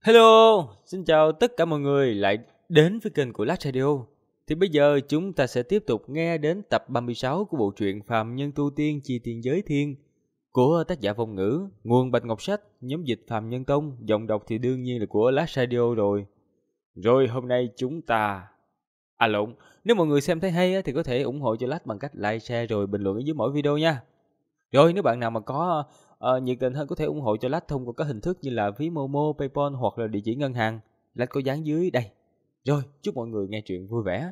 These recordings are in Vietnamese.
Hello, xin chào tất cả mọi người lại đến với kênh của Lát Radio. Thì bây giờ chúng ta sẽ tiếp tục nghe đến tập 36 của bộ truyện Phàm Nhân Tu Tiên Chi Tiên Giới Thiên của tác giả Vong Ngữ, nguồn Bạch Ngọc Sách, nhóm dịch Phàm Nhân Tông, giọng đọc thì đương nhiên là của Lát Radio rồi. Rồi hôm nay chúng ta... lộn, nếu mọi người xem thấy hay thì có thể ủng hộ cho Lát bằng cách like, share rồi bình luận ở dưới mỗi video nha. Rồi nếu bạn nào mà có nhiệt tình hơn có thể ủng hộ cho Lách thông qua các hình thức như là ví Momo, PayPal hoặc là địa chỉ ngân hàng. Lách có dán dưới đây. Rồi, chúc mọi người nghe truyện vui vẻ.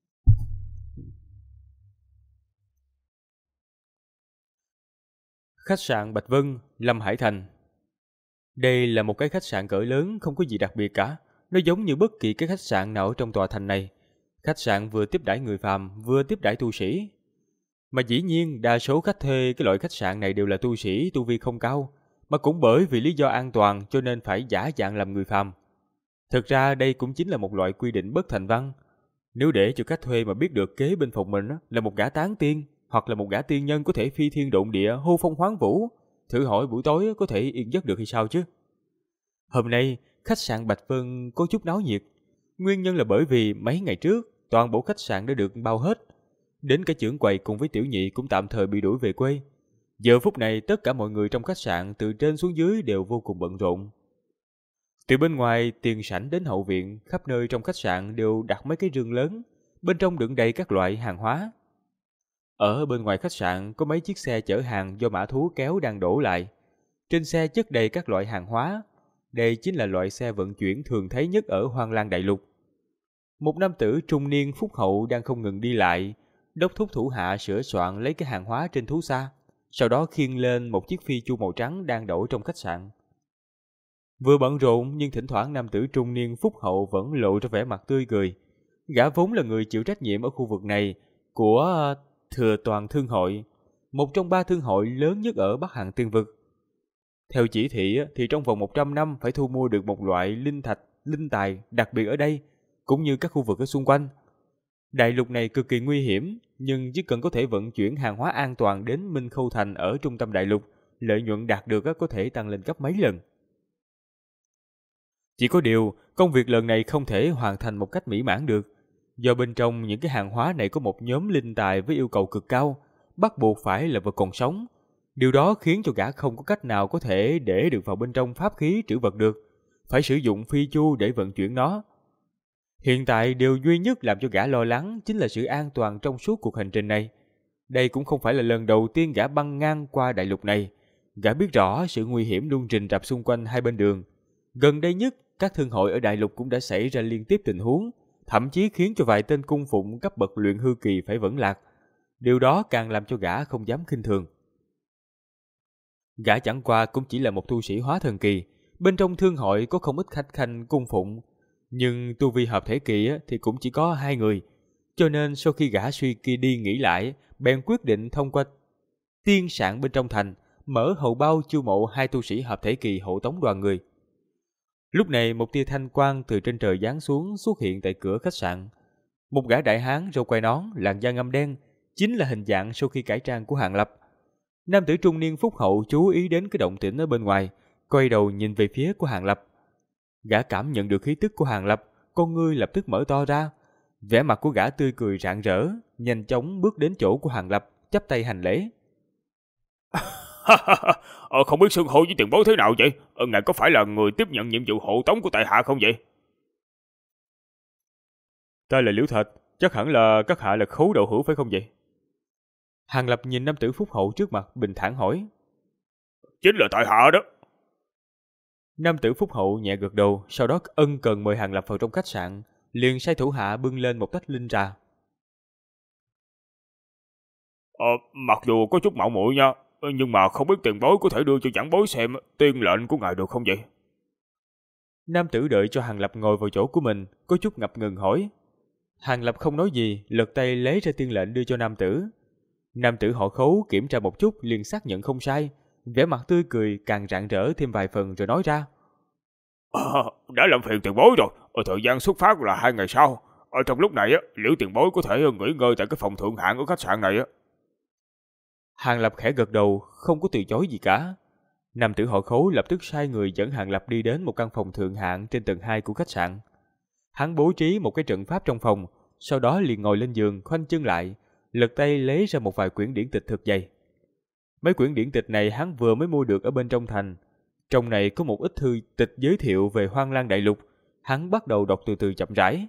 Khách sạn Bạch Vân, Lâm Hải Thành. Đây là một cái khách sạn cỡ lớn, không có gì đặc biệt cả. Nó giống như bất kỳ cái khách sạn nào ở trong tòa thành này. Khách sạn vừa tiếp đãi người phàm, vừa tiếp đãi tu sĩ. Mà dĩ nhiên đa số khách thuê cái loại khách sạn này đều là tu sĩ tu vi không cao, mà cũng bởi vì lý do an toàn cho nên phải giả dạng làm người phàm. Thực ra đây cũng chính là một loại quy định bất thành văn. Nếu để cho khách thuê mà biết được kế bên phòng mình là một gã tán tiên hoặc là một gã tiên nhân có thể phi thiên độn địa, hô phong hoán vũ, thử hỏi buổi tối có thể yên giấc được hay sao chứ? Hôm nay khách sạn Bạch Vân có chút náo nhiệt. Nguyên nhân là bởi vì mấy ngày trước toàn bộ khách sạn đã được bao hết. Đến cả trưởng quầy cùng với tiểu nhị cũng tạm thời bị đuổi về quê. Giờ phút này tất cả mọi người trong khách sạn từ trên xuống dưới đều vô cùng bận rộn. Từ bên ngoài tiền sảnh đến hậu viện, khắp nơi trong khách sạn đều đặt mấy cái rương lớn, bên trong đựng đầy các loại hàng hóa. Ở bên ngoài khách sạn có mấy chiếc xe chở hàng do mã thú kéo đang đổ lại. Trên xe chất đầy các loại hàng hóa. Đây chính là loại xe vận chuyển thường thấy nhất ở Hoang Lang Đại Lục. Một nam tử trung niên phúc hậu đang không ngừng đi lại, đốc thúc thủ hạ sửa soạn lấy cái hàng hóa trên thú xa, sau đó khiêng lên một chiếc phi chu màu trắng đang đổ trong khách sạn. Vừa bận rộn nhưng thỉnh thoảng nam tử trung niên phúc hậu vẫn lộ ra vẻ mặt tươi cười. Gã vốn là người chịu trách nhiệm ở khu vực này của Thừa Toàn Thương Hội, một trong 3 thương hội lớn nhất ở Bắc Hàn Tiên Vực. Theo chỉ thị thì trong vòng 100 năm phải thu mua được một loại linh thạch, linh tài đặc biệt ở đây, cũng như các khu vực ở xung quanh. Đại lục này cực kỳ nguy hiểm, nhưng chỉ cần có thể vận chuyển hàng hóa an toàn đến Minh Khâu Thành ở trung tâm đại lục, lợi nhuận đạt được có thể tăng lên gấp mấy lần. Chỉ có điều, công việc lần này không thể hoàn thành một cách mỹ mãn được, do bên trong những cái hàng hóa này có một nhóm linh tài với yêu cầu cực cao, bắt buộc phải là vật còn sống. Điều đó khiến cho gã không có cách nào có thể để được vào bên trong pháp khí trữ vật được, phải sử dụng phi chu để vận chuyển nó. Hiện tại điều duy nhất làm cho gã lo lắng chính là sự an toàn trong suốt cuộc hành trình này. Đây cũng không phải là lần đầu tiên gã băng ngang qua đại lục này. Gã biết rõ sự nguy hiểm luôn rình rập xung quanh hai bên đường. Gần đây nhất, các thương hội ở đại lục cũng đã xảy ra liên tiếp tình huống, thậm chí khiến cho vài tên cung phụng cấp bậc luyện hư kỳ phải vẫn lạc. Điều đó càng làm cho gã không dám khinh thường. Gã chẳng qua cũng chỉ là một tu sĩ hóa thần kỳ, bên trong thương hội có không ít khách khanh cung phụng, nhưng tu vi hợp thể kỳ thì cũng chỉ có 2 người, cho nên sau khi gã suy kia đi nghĩ lại, bèn quyết định thông qua tiên sạn bên trong thành, mở hậu bao chiêu mộ 2 tu sĩ hợp thể kỳ hộ tống đoàn người. Lúc này một tia thanh quang từ trên trời giáng xuống xuất hiện tại cửa khách sạn. Một gã đại hán râu quai nón, làn da ngăm đen, chính là hình dạng sau khi cải trang của Hàng Lập. Nam tử trung niên phúc hậu chú ý đến cái động tĩnh ở bên ngoài, quay đầu nhìn về phía của Hàng Lập. Gã cảm nhận được khí tức của Hàng Lập, con ngươi lập tức mở to ra. Vẻ mặt của gã tươi cười rạng rỡ, nhanh chóng bước đến chỗ của Hàng Lập, chắp tay hành lễ. Không biết xưng hô với tiền bối thế nào vậy? Ngài có phải là người tiếp nhận nhiệm vụ hộ tống của tại hạ không vậy? Ta là Liễu Thạch, chắc hẳn là các hạ là Khấu Đậu Hữu phải không vậy? Hàng Lập nhìn nam tử phúc hậu trước mặt bình thản hỏi. Chính là tại hạ đó. Nam tử phúc hậu nhẹ gật đầu, sau đó ân cần mời Hàng Lập vào trong khách sạn, liền sai thủ hạ bưng lên một tách linh trà. Mặc dù có chút mạo muội nha, nhưng mà không biết tiền bối có thể đưa cho giảng bối xem tiên lệnh của ngài được không vậy? Nam tử đợi cho Hàng Lập ngồi vào chỗ của mình, có chút ngập ngừng hỏi. Hàng Lập không nói gì, lật tay lấy ra tiên lệnh đưa cho nam tử. Nam tử họ Khấu kiểm tra một chút liền xác nhận không sai, vẻ mặt tươi cười càng rạng rỡ thêm vài phần rồi nói ra. Đã làm phiền tiền bối rồi, thời gian xuất phát là 2 ngày sau. Trong lúc này Liễu tiền bối có thể nghỉ ngơi tại cái phòng thượng hạng ở khách sạn này. Hàng Lập khẽ gật đầu, không có từ chối gì cả. Nam tử họ Khấu lập tức sai người dẫn Hàng Lập đi đến một căn phòng thượng hạng trên tầng 2 của khách sạn. Hắn bố trí một cái trận pháp trong phòng, sau đó liền ngồi lên giường khoanh chân lại, lật tay lấy ra một vài quyển điển tịch thật dày. Mấy quyển điển tịch này hắn vừa mới mua được ở bên trong thành. Trong này có một ít thư tịch giới thiệu về Hoang Lang Đại Lục. Hắn bắt đầu đọc từ từ chậm rãi.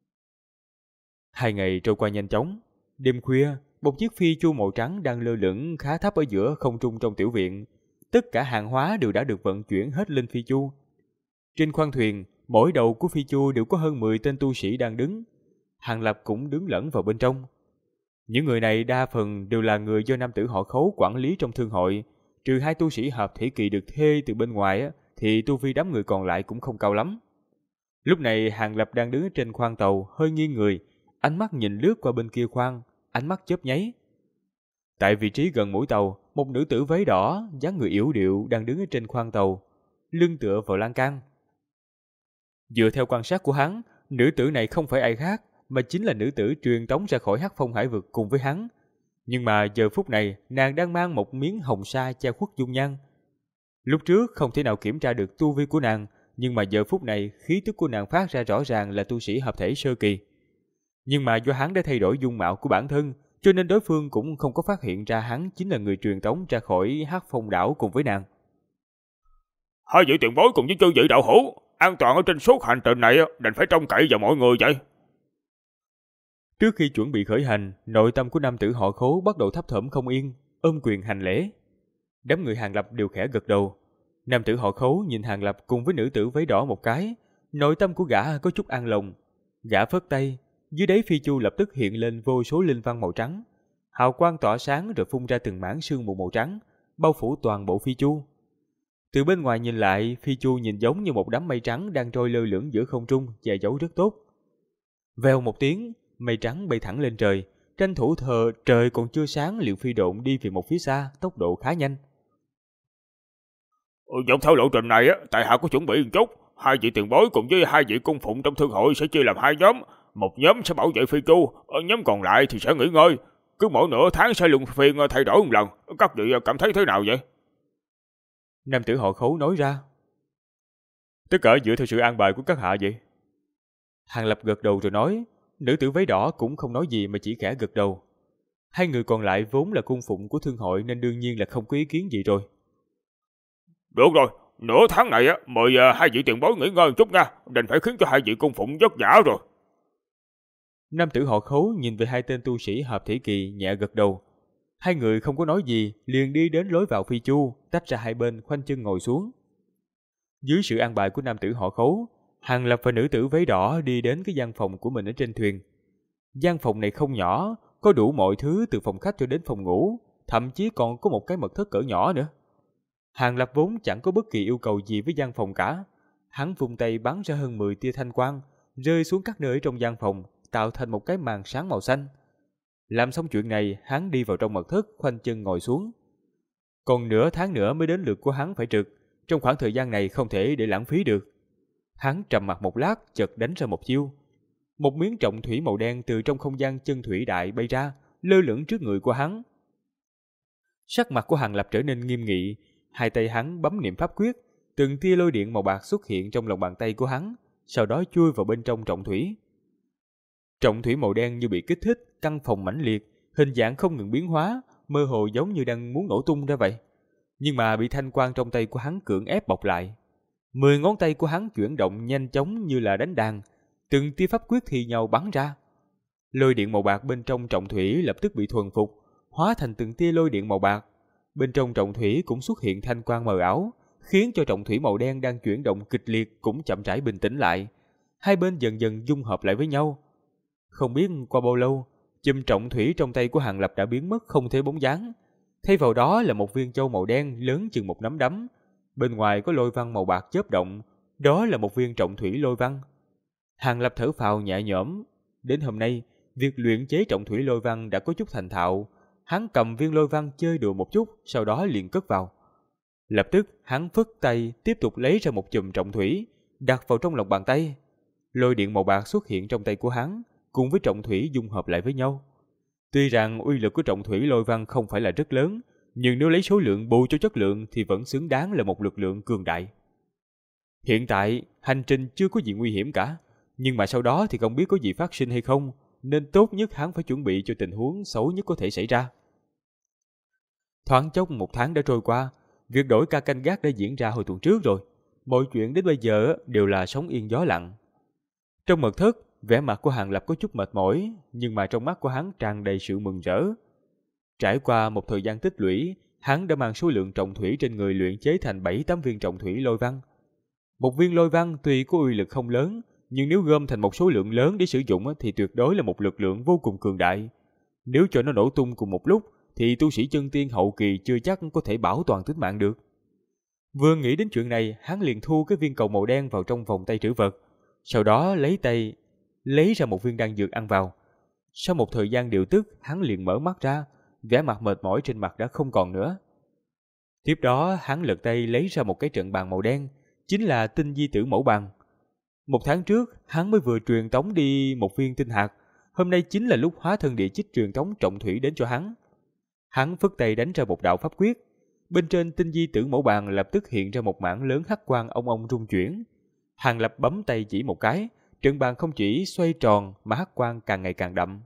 2 ngày trôi qua nhanh chóng. Đêm khuya, một chiếc phi chu màu trắng đang lơ lửng khá thấp ở giữa không trung trong tiểu viện. Tất cả hàng hóa đều đã được vận chuyển hết lên phi chu. Trên khoang thuyền, mỗi đầu của phi chu đều có hơn 10 tên tu sĩ đang đứng. Hàng Lập cũng đứng lẫn vào bên trong. Những người này đa phần đều là người do nam tử họ Khấu quản lý trong thương hội. Trừ 2 tu sĩ hợp thể kỳ được thuê từ bên ngoài thì tu vi đám người còn lại cũng không cao lắm. Lúc này Hàng Lập đang đứng trên khoang tàu, hơi nghiêng người, ánh mắt nhìn lướt qua bên kia khoang, ánh mắt chớp nháy. Tại vị trí gần mũi tàu, một nữ tử váy đỏ, dáng người yểu điệu đang đứng ở trên khoang tàu, lưng tựa vào lan can. Dựa theo quan sát của hắn, nữ tử này không phải ai khác, mà chính là nữ tử truyền tống ra khỏi Hắc Phong Hải vực cùng với hắn. Nhưng mà giờ phút này, nàng đang mang một miếng hồng sa che khuất dung nhan. Lúc trước không thể nào kiểm tra được tu vi của nàng, nhưng mà giờ phút này khí tức của nàng phát ra rõ ràng là tu sĩ hợp thể sơ kỳ. Nhưng mà do hắn đã thay đổi dung mạo của bản thân, cho nên đối phương cũng không có phát hiện ra hắn chính là người truyền tống ra khỏi Hắc Phong đảo cùng với nàng. 2 vị tiền bối cùng với chư vị đạo hữu, an toàn ở trên suốt hành trình này đành phải trông cậy vào mọi người vậy. Trước khi chuẩn bị khởi hành, nội tâm của nam tử họ Khố bắt đầu thấp thỏm không yên, ôm quyền hành lễ. Đám người Hàng Lập đều khẽ gật đầu. Nam tử họ Khố nhìn Hàng Lập cùng với nữ tử váy đỏ một cái, nội tâm của gã có chút an lòng. Gã phất tay, dưới đáy phi chu lập tức hiện lên vô số linh văn màu trắng, hào quang tỏa sáng rồi phun ra từng mảng sương mù màu trắng, bao phủ toàn bộ phi chu. Từ bên ngoài nhìn lại, phi chu nhìn giống như một đám mây trắng đang trôi lơ lửng giữa không trung, che giấu rất tốt. Vèo một tiếng, mây trắng bay thẳng lên trời, tranh thủ trời còn chưa sáng liền phi độn đi về một phía xa, tốc độ khá nhanh. Dọc theo lộ trình này tại hạ có chuẩn bị một chút. 2 vị tiền bối cùng với 2 vị cung phụng trong thương hội sẽ chia làm 2 nhóm. Một nhóm sẽ bảo vệ phi chu, nhóm còn lại thì sẽ nghỉ ngơi. Cứ mỗi nửa tháng sẽ luân phiên thay đổi một lần. Các vị cảm thấy thế nào vậy? Nam tử họ Khấu nói ra. Tất cả dựa theo sự an bài của các hạ vậy. Hàng Lập gật đầu rồi nói. Nữ tử váy đỏ cũng không nói gì mà chỉ khẽ gật đầu. 2 người còn lại vốn là cung phụng của thương hội nên đương nhiên là không có ý kiến gì rồi. Được rồi, nửa tháng này mời 2 vị tiền bối nghỉ ngơi một chút nha, đành phải khiến cho 2 vị cung phụng vất vả rồi. Nam tử họ Khấu nhìn về 2 tên tu sĩ hợp thể kỳ nhẹ gật đầu. 2 người không có nói gì, liền đi đến lối vào phi chu, tách ra 2 bên khoanh chân ngồi xuống. Dưới sự an bài của nam tử họ Khấu, Hàng Lập và nữ tử váy đỏ đi đến cái gian phòng của mình ở trên thuyền. Gian phòng này không nhỏ, có đủ mọi thứ từ phòng khách cho đến phòng ngủ, thậm chí còn có một cái mật thất cỡ nhỏ nữa. Hàng Lập vốn chẳng có bất kỳ yêu cầu gì với gian phòng cả. Hắn vung tay bắn ra hơn 10 tia thanh quang, rơi xuống các nơi trong gian phòng, tạo thành một cái màn sáng màu xanh. Làm xong chuyện này, hắn đi vào trong mật thất, khoanh chân ngồi xuống. Còn nửa tháng nữa mới đến lượt của hắn phải trực, trong khoảng thời gian này không thể để lãng phí được. Hắn trầm mặc một lát, chợt đánh ra một chiêu. Một miếng trọng thủy màu đen từ trong không gian chân thủy đại bay ra, lơ lửng trước người của hắn. Sắc mặt của Hàng Lập trở nên nghiêm nghị, 2 tay hắn bấm niệm pháp quyết, từng tia lôi điện màu bạc xuất hiện trong lòng bàn tay của hắn, sau đó chui vào bên trong trọng thủy. Trọng thủy màu đen như bị kích thích, căng phồng mãnh liệt, hình dạng không ngừng biến hóa, mơ hồ giống như đang muốn nổ tung ra vậy. Nhưng mà bị thanh quang trong tay của hắn cưỡng ép bọc lại. 10 ngón tay của hắn chuyển động nhanh chóng như là đánh đàn, từng tia pháp quyết thi nhau bắn ra. Lôi điện màu bạc bên trong trọng thủy lập tức bị thuần phục, hóa thành từng tia lôi điện màu bạc. Bên trong trọng thủy cũng xuất hiện thanh quang mờ ảo, khiến cho trọng thủy màu đen đang chuyển động kịch liệt cũng chậm rãi bình tĩnh lại. 2 bên dần dần dung hợp lại với nhau. Không biết qua bao lâu, chùm trọng thủy trong tay của Hàng Lập đã biến mất không thấy bóng dáng. Thay vào đó là một viên châu màu đen lớn chừng một nắm đấm. Bên ngoài có lôi văn màu bạc chớp động, đó là một viên trọng thủy lôi văn. Hàng Lập thở phào nhẹ nhõm. Đến hôm nay, việc luyện chế trọng thủy lôi văn đã có chút thành thạo. Hắn cầm viên lôi văn chơi đùa một chút, sau đó liền cất vào. Lập tức hắn phất tay tiếp tục lấy ra một chùm trọng thủy, đặt vào trong lòng bàn tay. Lôi điện màu bạc xuất hiện trong tay của hắn, cùng với trọng thủy dung hợp lại với nhau. Tuy rằng uy lực của trọng thủy lôi văn không phải là rất lớn, nhưng nếu lấy số lượng bù cho chất lượng thì vẫn xứng đáng là một lực lượng cường đại. Hiện tại, hành trình chưa có gì nguy hiểm cả, nhưng mà sau đó thì không biết có gì phát sinh hay không, nên tốt nhất hắn phải chuẩn bị cho tình huống xấu nhất có thể xảy ra. Thoáng chốc 1 tháng đã trôi qua, việc đổi ca canh gác đã diễn ra hồi tuần trước rồi. Mọi chuyện đến bây giờ đều là sóng yên gió lặng. Trong mật thất, vẻ mặt của Hàng Lập có chút mệt mỏi, nhưng mà trong mắt của hắn tràn đầy sự mừng rỡ. Trải qua một thời gian tích lũy, hắn đã mang số lượng trọng thủy trên người luyện chế thành 7-8 viên trọng thủy lôi văn. Một viên lôi văn tuy có uy lực không lớn, nhưng nếu gom thành một số lượng lớn để sử dụng thì tuyệt đối là một lực lượng vô cùng cường đại. Nếu cho nó nổ tung cùng một lúc, thì tu sĩ chân tiên hậu kỳ chưa chắc có thể bảo toàn tính mạng được. Vừa nghĩ đến chuyện này, hắn liền thu cái viên cầu màu đen vào trong vòng tay trữ vật, sau đó lấy ra một viên đan dược ăn vào. Sau một thời gian điều tức, hắn liền mở mắt ra, vẻ mặt mệt mỏi trên mặt đã không còn nữa. Tiếp đó, hắn lật tay lấy ra một cái trận bàn màu đen, chính là tinh di tử mẫu bàn. 1 tháng trước, hắn mới vừa truyền tống đi một viên tinh hạt, hôm nay chính là lúc hóa thân địa chích truyền tống trọng thủy đến cho hắn. Hắn phất tay đánh ra một đạo pháp quyết, bên trên tinh di tử mẫu bàn lập tức hiện ra một mảng lớn hắc quang ong ong rung chuyển. Hàng Lập bấm tay chỉ một cái, trận bàn không chỉ xoay tròn mà hắc quang càng ngày càng đậm.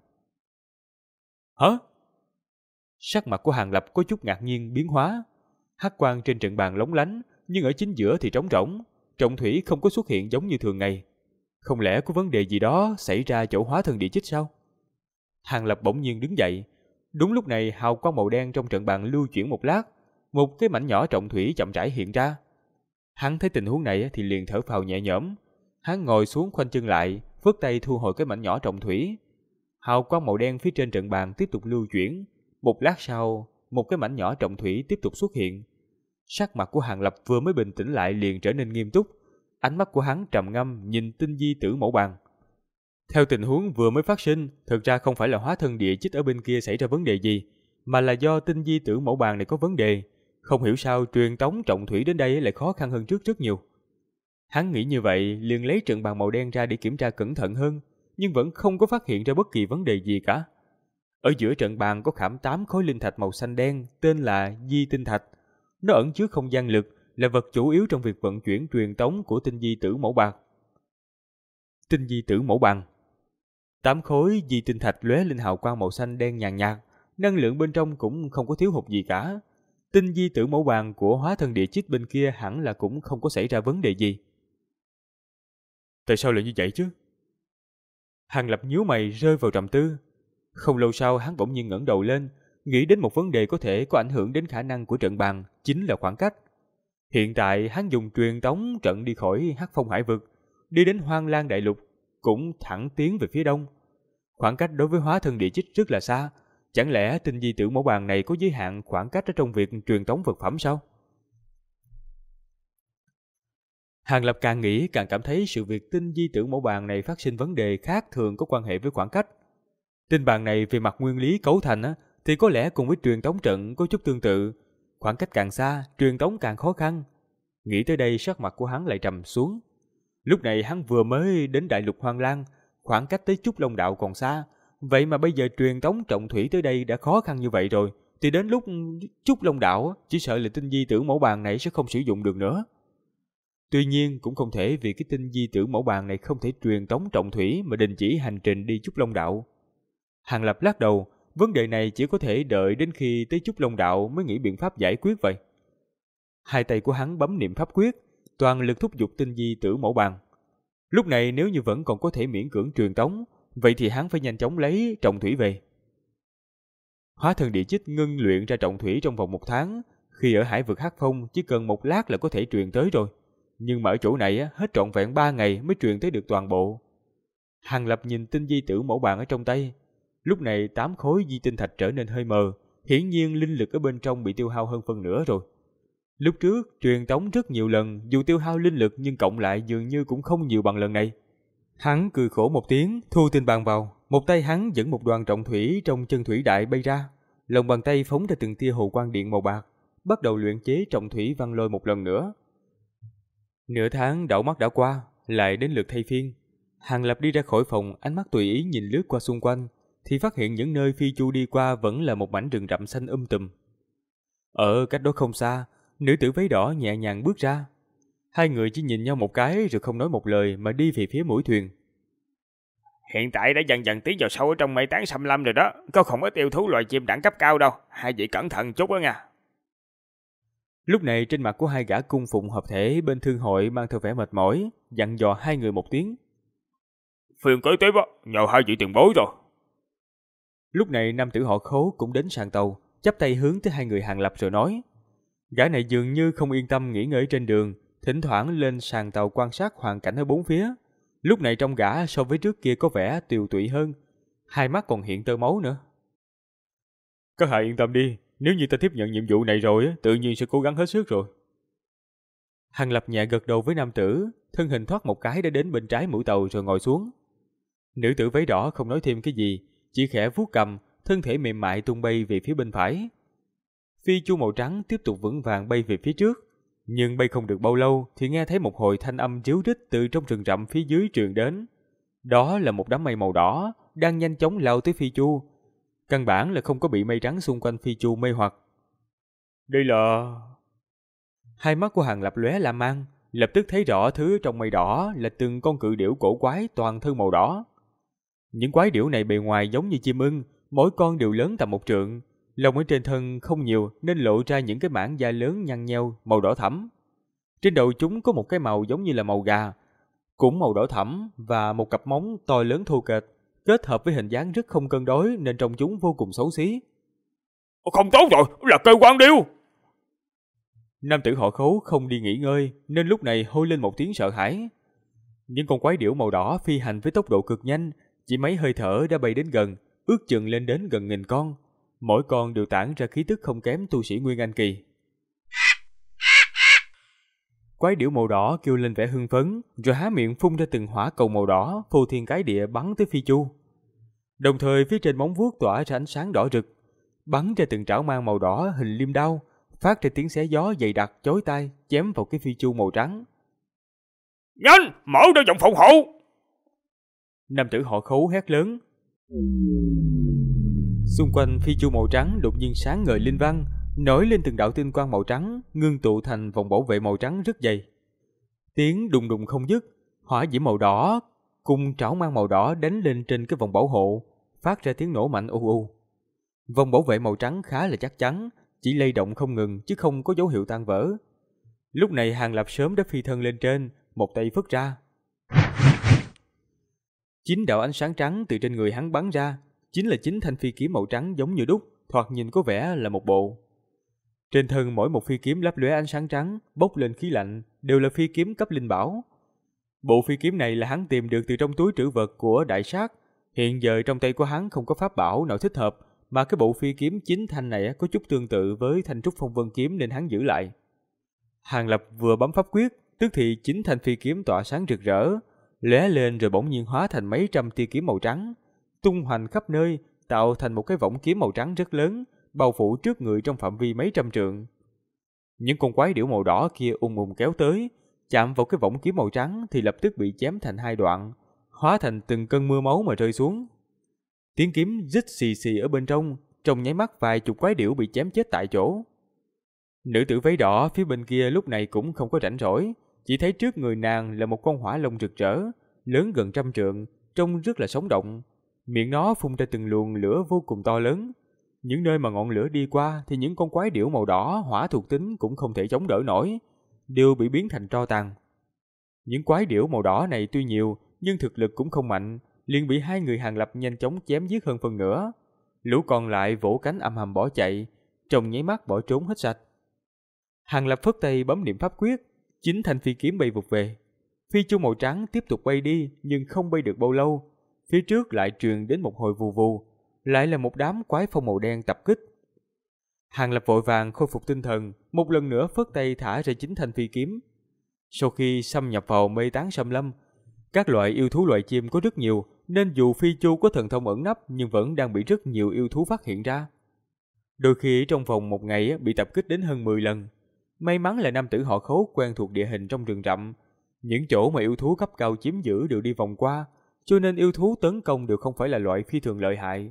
Hả? Sắc mặt của Hàng Lập có chút ngạc nhiên biến hóa. Hắc quang trên trận bàn lóng lánh, nhưng ở chính giữa thì trống rỗng, trọng thủy không có xuất hiện giống như thường ngày. Không lẽ có vấn đề gì đó xảy ra chỗ hóa thân địa chích sao? Hàng Lập bỗng nhiên đứng dậy. Đúng lúc này hào quang màu đen trong trận bàn lưu chuyển một lát, một cái mảnh nhỏ trọng thủy chậm rãi hiện ra. Hắn thấy tình huống này thì liền thở phào nhẹ nhõm. Hắn ngồi xuống khoanh chân lại, phất tay thu hồi cái mảnh nhỏ trọng thủy. Hào quang màu đen phía trên trận bàn tiếp tục lưu chuyển. Một lát sau, một cái mảnh nhỏ trọng thủy tiếp tục xuất hiện. Sắc mặt của Hàng Lập vừa mới bình tĩnh lại liền trở nên nghiêm túc. Ánh mắt của hắn trầm ngâm nhìn tinh di tử mẫu bàn. Theo tình huống vừa mới phát sinh, thực ra không phải là hóa thân địa chích ở bên kia xảy ra vấn đề gì, mà là do tinh di tử mẫu bàn này có vấn đề. Không hiểu sao truyền tống trọng thủy đến đây lại khó khăn hơn trước rất nhiều. Hắn nghĩ như vậy, liền lấy trận bàn màu đen ra để kiểm tra cẩn thận hơn, nhưng vẫn không có phát hiện ra bất kỳ vấn đề gì cả. Ở giữa trận bàn có khảm 8 khối linh thạch màu xanh đen, tên là Di Tinh Thạch. Nó ẩn chứa không gian lực, là vật chủ yếu trong việc vận chuyển truyền tống của tinh di tử mẫu bạc. Tinh di tử mẫu bằng. 8 khối di tinh thạch lóe lên hào quang màu xanh đen nhàn nhạt, năng lượng bên trong cũng không có thiếu hụt gì cả. Tinh di tử mẫu bàn của hóa thân địa chích bên kia hẳn là cũng không có xảy ra vấn đề gì. Tại sao lại như vậy chứ? Hàng Lập nhíu mày rơi vào trầm tư. Không lâu sau hắn bỗng nhiên ngẩng đầu lên, nghĩ đến một vấn đề có thể có ảnh hưởng đến khả năng của trận bàn, chính là khoảng cách. Hiện tại hắn dùng truyền tống trận đi khỏi Hắc Phong Hải vực, đi đến Hoang Lang Đại Lục, cũng thẳng tiến về phía đông. Khoảng cách đối với hóa thân địa chích rất là xa, chẳng lẽ tinh di tử mẫu bàn này có giới hạn khoảng cách ở trong việc truyền tống vật phẩm sao? Hàng Lập càng nghĩ càng cảm thấy sự việc tinh di tử mẫu bàn này phát sinh vấn đề khác thường có quan hệ với khoảng cách. Tinh bàn này về mặt nguyên lý cấu thành thì có lẽ cùng với truyền tống trận có chút tương tự. Khoảng cách càng xa, truyền tống càng khó khăn. Nghĩ tới đây sắc mặt của hắn lại trầm xuống. Lúc này hắn vừa mới đến Đại Lục Hoang Lang, khoảng cách tới Trúc Long Đạo còn xa. Vậy mà bây giờ truyền tống trọng thủy tới đây đã khó khăn như vậy rồi, thì đến lúc Trúc Long Đạo chỉ sợ là tinh di tử mẫu bàn này sẽ không sử dụng được nữa. Tuy nhiên cũng không thể vì cái tinh di tử mẫu bàn này không thể truyền tống trọng thủy mà đình chỉ hành trình đi Trúc Long Đạo. Hàng Lập lắc đầu, vấn đề này chỉ có thể đợi đến khi tới Trúc Long Đạo mới nghĩ biện pháp giải quyết vậy. Hai tay của hắn bấm niệm pháp quyết, toàn lực thúc giục tinh di tử mẫu bàn. Lúc này nếu như vẫn còn có thể miễn cưỡng truyền tống, vậy thì hắn phải nhanh chóng lấy trọng thủy về. Hóa thân địa chích ngưng luyện ra trọng thủy trong vòng 1 tháng, khi ở Hải vực Hắc Phong chỉ cần 1 lát là có thể truyền tới rồi. Nhưng mà ở chỗ này hết trọn vẹn 3 ngày mới truyền tới được toàn bộ. Hàng Lập nhìn tinh di tử mẫu bàn ở trong tay. Lúc này 8 khối di tinh thạch trở nên hơi mờ, hiển nhiên linh lực ở bên trong bị tiêu hao hơn phân nửa rồi. Lúc trước truyền tống rất nhiều lần, dù tiêu hao linh lực nhưng cộng lại dường như cũng không nhiều bằng lần này. Hắn cười khổ một tiếng, thu tinh bàn vào, một tay hắn dẫn một đoàn trọng thủy trong chân thủy đại bay ra, lòng bàn tay phóng ra từng tia hồ quang điện màu bạc, bắt đầu luyện chế trọng thủy văn lôi một lần nữa. Nửa tháng đảo mắt đã qua, lại đến lượt thay phiên. Hàng Lập đi ra khỏi phòng, ánh mắt tùy ý nhìn lướt qua xung quanh, thì phát hiện những nơi phi chu đi qua vẫn là một mảnh rừng rậm xanh tùm. Ở cách đó không xa, nữ tử váy đỏ nhẹ nhàng bước ra. Hai người chỉ nhìn nhau một cái rồi không nói một lời mà đi về phía mũi thuyền. Hiện tại đã dần dần tiến vào sâu ở trong mây tán xâm lâm rồi đó, có không ít yêu thú loài chim đẳng cấp cao đâu, hai vị cẩn thận chút đó nha. Lúc này trên mặt của hai gã cung phụng hợp thể bên thương hội mang theo vẻ mệt mỏi, dặn dò hai người một tiếng. Phiền kế tiếp á, nhờ hai vị tiền bối rồi. Lúc này nam tử họ Khố cũng đến sàn tàu, chắp tay hướng tới hai người Hàng Lập rồi nói. Gã này dường như không yên tâm nghỉ ngơi trên đường, thỉnh thoảng lên sàn tàu quan sát hoàn cảnh ở bốn phía. Lúc này trong gã so với trước kia có vẻ tiều tụy hơn, hai mắt còn hiện tơ máu nữa. Các hạ yên tâm đi, nếu như ta tiếp nhận nhiệm vụ này rồi, tự nhiên sẽ cố gắng hết sức rồi. Hàng Lập nhẹ gật đầu với nam tử, thân hình thoát một cái đã đến bên trái mũi tàu rồi ngồi xuống. Nữ tử váy đỏ không nói thêm cái gì, chỉ khẽ vuốt cầm, thân thể mềm mại tung bay về phía bên phải. Phi chu màu trắng tiếp tục vững vàng bay về phía trước, nhưng bay không được bao lâu thì nghe thấy một hồi thanh âm ríu rít từ trong rừng rậm phía dưới truyền đến. Đó là một đám mây màu đỏ đang nhanh chóng lao tới phi chu. Căn bản là không có bị mây trắng xung quanh phi chu mê hoặc. Đây là... Hai mắt của Hàng Lập lóe lam mang, lập tức thấy rõ thứ trong mây đỏ là từng con cự điểu cổ quái toàn thân màu đỏ. Những quái điểu này bề ngoài giống như chim ưng, mỗi con đều lớn tầm 1 trượng. Lông ở trên thân không nhiều nên lộ ra những cái mảng da lớn nhăn nheo màu đỏ thẫm. Trên đầu chúng có một cái màu giống như là màu gà, cũng màu đỏ thẫm và một cặp móng to lớn thô kệch, kết hợp với hình dáng rất không cân đối nên trông chúng vô cùng xấu xí. Không tốt rồi, là cơ quan điêu. Nam tử họ Khấu không đi nghỉ ngơi nên lúc này hô lên một tiếng sợ hãi. Những con quái điểu màu đỏ phi hành với tốc độ cực nhanh, chỉ mấy hơi thở đã bay đến gần, ước chừng lên đến gần 1000 con. Mỗi con đều tản ra khí tức không kém tu sĩ Nguyên Anh kỳ. Quái điểu màu đỏ kêu lên vẻ hưng phấn, rồi há miệng phun ra từng hỏa cầu màu đỏ, phô thiên cái địa bắn tới phi chu. Đồng thời phía trên móng vuốt tỏa ra ánh sáng đỏ rực, bắn ra từng trảo mang màu đỏ hình liêm đao, phát ra tiếng xé gió dày đặc chói tai, chém vào cái phi chu màu trắng. Nhanh, mở ra vòng phòng hộ! Nam tử họ Khấu hét lớn. Xung quanh phi chu màu trắng đột nhiên sáng ngời linh văn, nổi lên từng đạo tinh quang màu trắng, ngưng tụ thành vòng bảo vệ màu trắng rất dày. Tiếng đùng đùng không dứt, hỏa diễm màu đỏ cùng trảo mang màu đỏ đánh lên trên cái vòng bảo hộ, phát ra tiếng nổ mạnh u u. Vòng bảo vệ màu trắng khá là chắc chắn, chỉ lay động không ngừng chứ không có dấu hiệu tan vỡ. Lúc này Hàng Lập sớm đã phi thân lên trên, một tay phất ra. 9 đạo ánh sáng trắng từ trên người hắn bắn ra, chính là 9 thanh phi kiếm màu trắng giống như đúc, thoạt nhìn có vẻ là một bộ. Trên thân mỗi một phi kiếm lấp lóe ánh sáng trắng, bốc lên khí lạnh, đều là phi kiếm cấp linh bảo. Bộ phi kiếm này là hắn tìm được từ trong túi trữ vật của đại sát, hiện giờ trong tay của hắn không có pháp bảo nào thích hợp, mà cái bộ phi kiếm 9 thanh này có chút tương tự với thanh trúc phong vân kiếm nên hắn giữ lại. Hàng Lập vừa bấm pháp quyết, tức thì 9 thanh phi kiếm tỏa sáng rực rỡ, lóe lên rồi bỗng nhiên hóa thành mấy trăm tia kiếm màu trắng, tung hoành khắp nơi, tạo thành một cái võng kiếm màu trắng rất lớn, bao phủ trước người trong phạm vi mấy trăm trượng. Những con quái điểu màu đỏ kia ùng ùng kéo tới, chạm vào cái võng kiếm màu trắng thì lập tức bị chém thành 2 đoạn, hóa thành từng cơn mưa máu mà rơi xuống. Tiếng kiếm rít xì xì ở bên trong nháy mắt vài chục quái điểu bị chém chết tại chỗ. Nữ tử váy đỏ phía bên kia lúc này cũng không có rảnh rỗi, chỉ thấy trước người nàng là một con hỏa long rực rỡ, lớn gần 100 trượng, trông rất là sống động. Miệng nó phun ra từng luồng lửa vô cùng to lớn. Những nơi mà ngọn lửa đi qua thì những con quái điểu màu đỏ hỏa thuộc tính cũng không thể chống đỡ nổi, đều bị biến thành tro tàn. Những quái điểu màu đỏ này tuy nhiều nhưng thực lực cũng không mạnh, liền bị hai người Hàng Lập nhanh chóng chém giết hơn phần nửa. Lũ còn lại vỗ cánh âm hầm bỏ chạy, trong nháy mắt bỏ trốn hết sạch. Hàng Lập phất tay bấm niệm pháp quyết, 9 thanh phi kiếm bay vụt về. Phi chu màu trắng tiếp tục bay đi nhưng không bay được bao lâu, phía trước lại truyền đến một hồi vù vù, lại là một đám quái phong màu đen tập kích. Hàng Lập vội vàng khôi phục tinh thần, một lần nữa phất tay thả ra 9 thanh phi kiếm. Sau khi xâm nhập vào mê tán xâm lâm, các loại yêu thú loại chim có rất nhiều, nên dù phi chu có thần thông ẩn nấp nhưng vẫn đang bị rất nhiều yêu thú phát hiện ra. Đôi khi trong vòng một ngày bị tập kích đến hơn 10 lần. May mắn là nam tử họ Khấu quen thuộc địa hình trong rừng rậm, những chỗ mà yêu thú cấp cao chiếm giữ đều đi vòng qua, cho nên yêu thú tấn công đều không phải là loại phi thường lợi hại.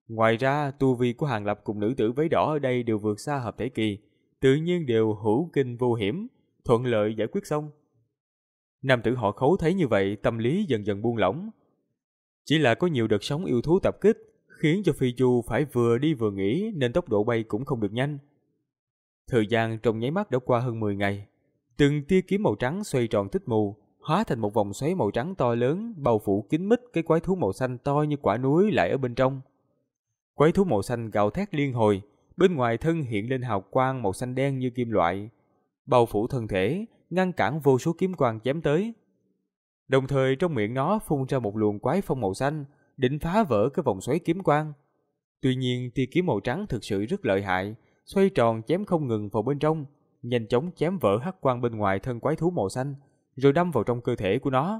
Ngoài ra, tu vi của Hàng Lập cùng nữ tử váy đỏ ở đây đều vượt xa hợp thể kỳ, tự nhiên đều hữu kinh vô hiểm, thuận lợi giải quyết xong. Nam tử họ Khấu thấy như vậy, tâm lý dần dần buông lỏng. Chỉ là có nhiều đợt sóng yêu thú tập kích, khiến cho Phi Chu phải vừa đi vừa nghỉ nên tốc độ bay cũng không được nhanh. Thời gian trong nháy mắt đã qua hơn 10 ngày. Từng tia kiếm màu trắng xoay tròn tích mù, hóa thành một vòng xoáy màu trắng to lớn, bao phủ kín mít cái quái thú màu xanh to như quả núi lại ở bên trong. Quái thú màu xanh gào thét liên hồi, bên ngoài thân hiện lên hào quang màu xanh đen như kim loại, bao phủ thân thể, ngăn cản vô số kiếm quang chém tới. Đồng thời trong miệng nó phun ra một luồng quái phong màu xanh, định phá vỡ cái vòng xoáy kiếm quang. Tuy nhiên tia kiếm màu trắng thực sự rất lợi hại, xoay tròn chém không ngừng vào bên trong, nhanh chóng chém vỡ hắc quang bên ngoài thân quái thú màu xanh, rồi đâm vào trong cơ thể của nó.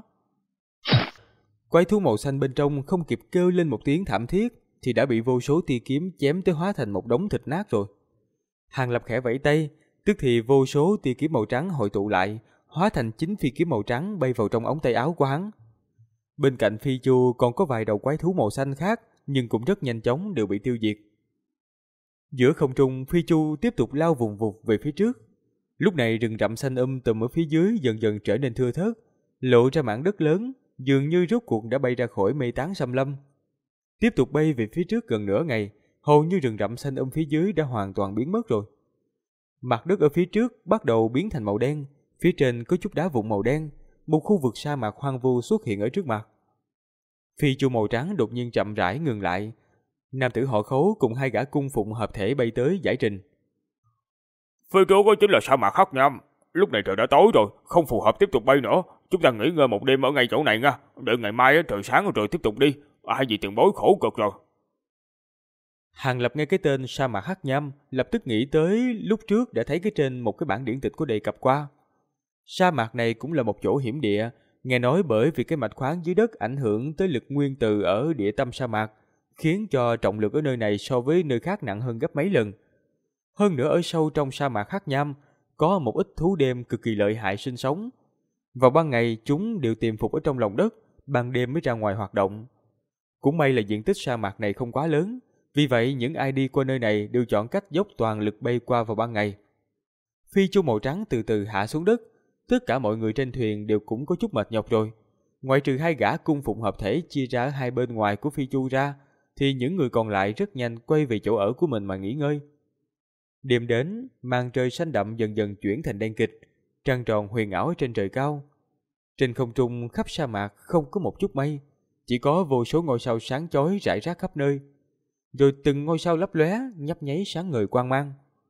Quái thú màu xanh bên trong không kịp kêu lên một tiếng thảm thiết thì đã bị vô số tia kiếm chém tới hóa thành một đống thịt nát rồi. Hàng Lập khẽ vẫy tay, tức thì vô số tia kiếm màu trắng hội tụ lại, hóa thành 9 phi kiếm màu trắng bay vào trong ống tay áo của hắn. Bên cạnh Phi Chu còn có vài đầu quái thú màu xanh khác, nhưng cũng rất nhanh chóng đều bị tiêu diệt. Giữa không trung, Phi Chu tiếp tục lao vùng vụt về phía trước. Lúc này rừng rậm xanh tùm ở phía dưới dần dần trở nên thưa thớt, lộ ra mảng đất lớn, dường như rốt cuộc đã bay ra khỏi mây tán xâm lâm. Tiếp tục bay về phía trước gần nửa ngày, hầu như rừng rậm xanh phía dưới đã hoàn toàn biến mất rồi. Mặt đất ở phía trước bắt đầu biến thành màu đen, phía trên có chút đá vụn màu đen, một khu vực sa mạc hoang vu xuất hiện ở trước mặt. Phi Chu màu trắng đột nhiên chậm rãi ngừng lại. Nam tử họ Khấu cùng hai gã cung phụng hợp thể bay tới giải trình. Phía trước đó chính là sa mạc Hắc Nham. Lúc này trời đã tối rồi, không phù hợp tiếp tục bay nữa. Chúng ta nghỉ ngơi một đêm ở ngay chỗ này nha. Đợi ngày mai trời sáng rồi tiếp tục đi. Hai vị tiền bối khổ cực rồi. Hàng Lập nghe cái tên sa mạc Hắc Nham, lập tức nghĩ tới lúc trước đã thấy cái trên một cái bản điển tịch có đề cập qua. Sa mạc này cũng là một chỗ hiểm địa, nghe nói bởi vì cái mạch khoáng dưới đất ảnh hưởng tới lực nguyên tử ở địa tâm sa mạc, khiến cho trọng lực ở nơi này so với nơi khác nặng hơn gấp mấy lần. Hơn nữa ở sâu trong sa mạc Hắc Nham có một ít thú đêm cực kỳ lợi hại sinh sống. Vào ban ngày chúng đều tiềm phục ở trong lòng đất, ban đêm mới ra ngoài hoạt động. Cũng may là diện tích sa mạc này không quá lớn, vì vậy những ai đi qua nơi này đều chọn cách dốc toàn lực bay qua vào ban ngày. Phi Chu màu trắng từ từ hạ xuống đất, tất cả mọi người trên thuyền đều cũng có chút mệt nhọc rồi. Ngoại trừ hai gã cung phụng hợp thể chia ra ở hai bên ngoài của Phi Chu ra, thì những người còn lại rất nhanh quay về chỗ ở của mình mà nghỉ ngơi. Đêm đến, màn trời xanh đậm dần dần chuyển thành đen kịt, trăng tròn huyền ảo ở trên trời cao. Trên không trung khắp sa mạc không có một chút mây, chỉ có vô số ngôi sao sáng chói rải rác khắp nơi. Rồi từng ngôi sao lấp lóe, nhấp nháy sáng ngời quang mang.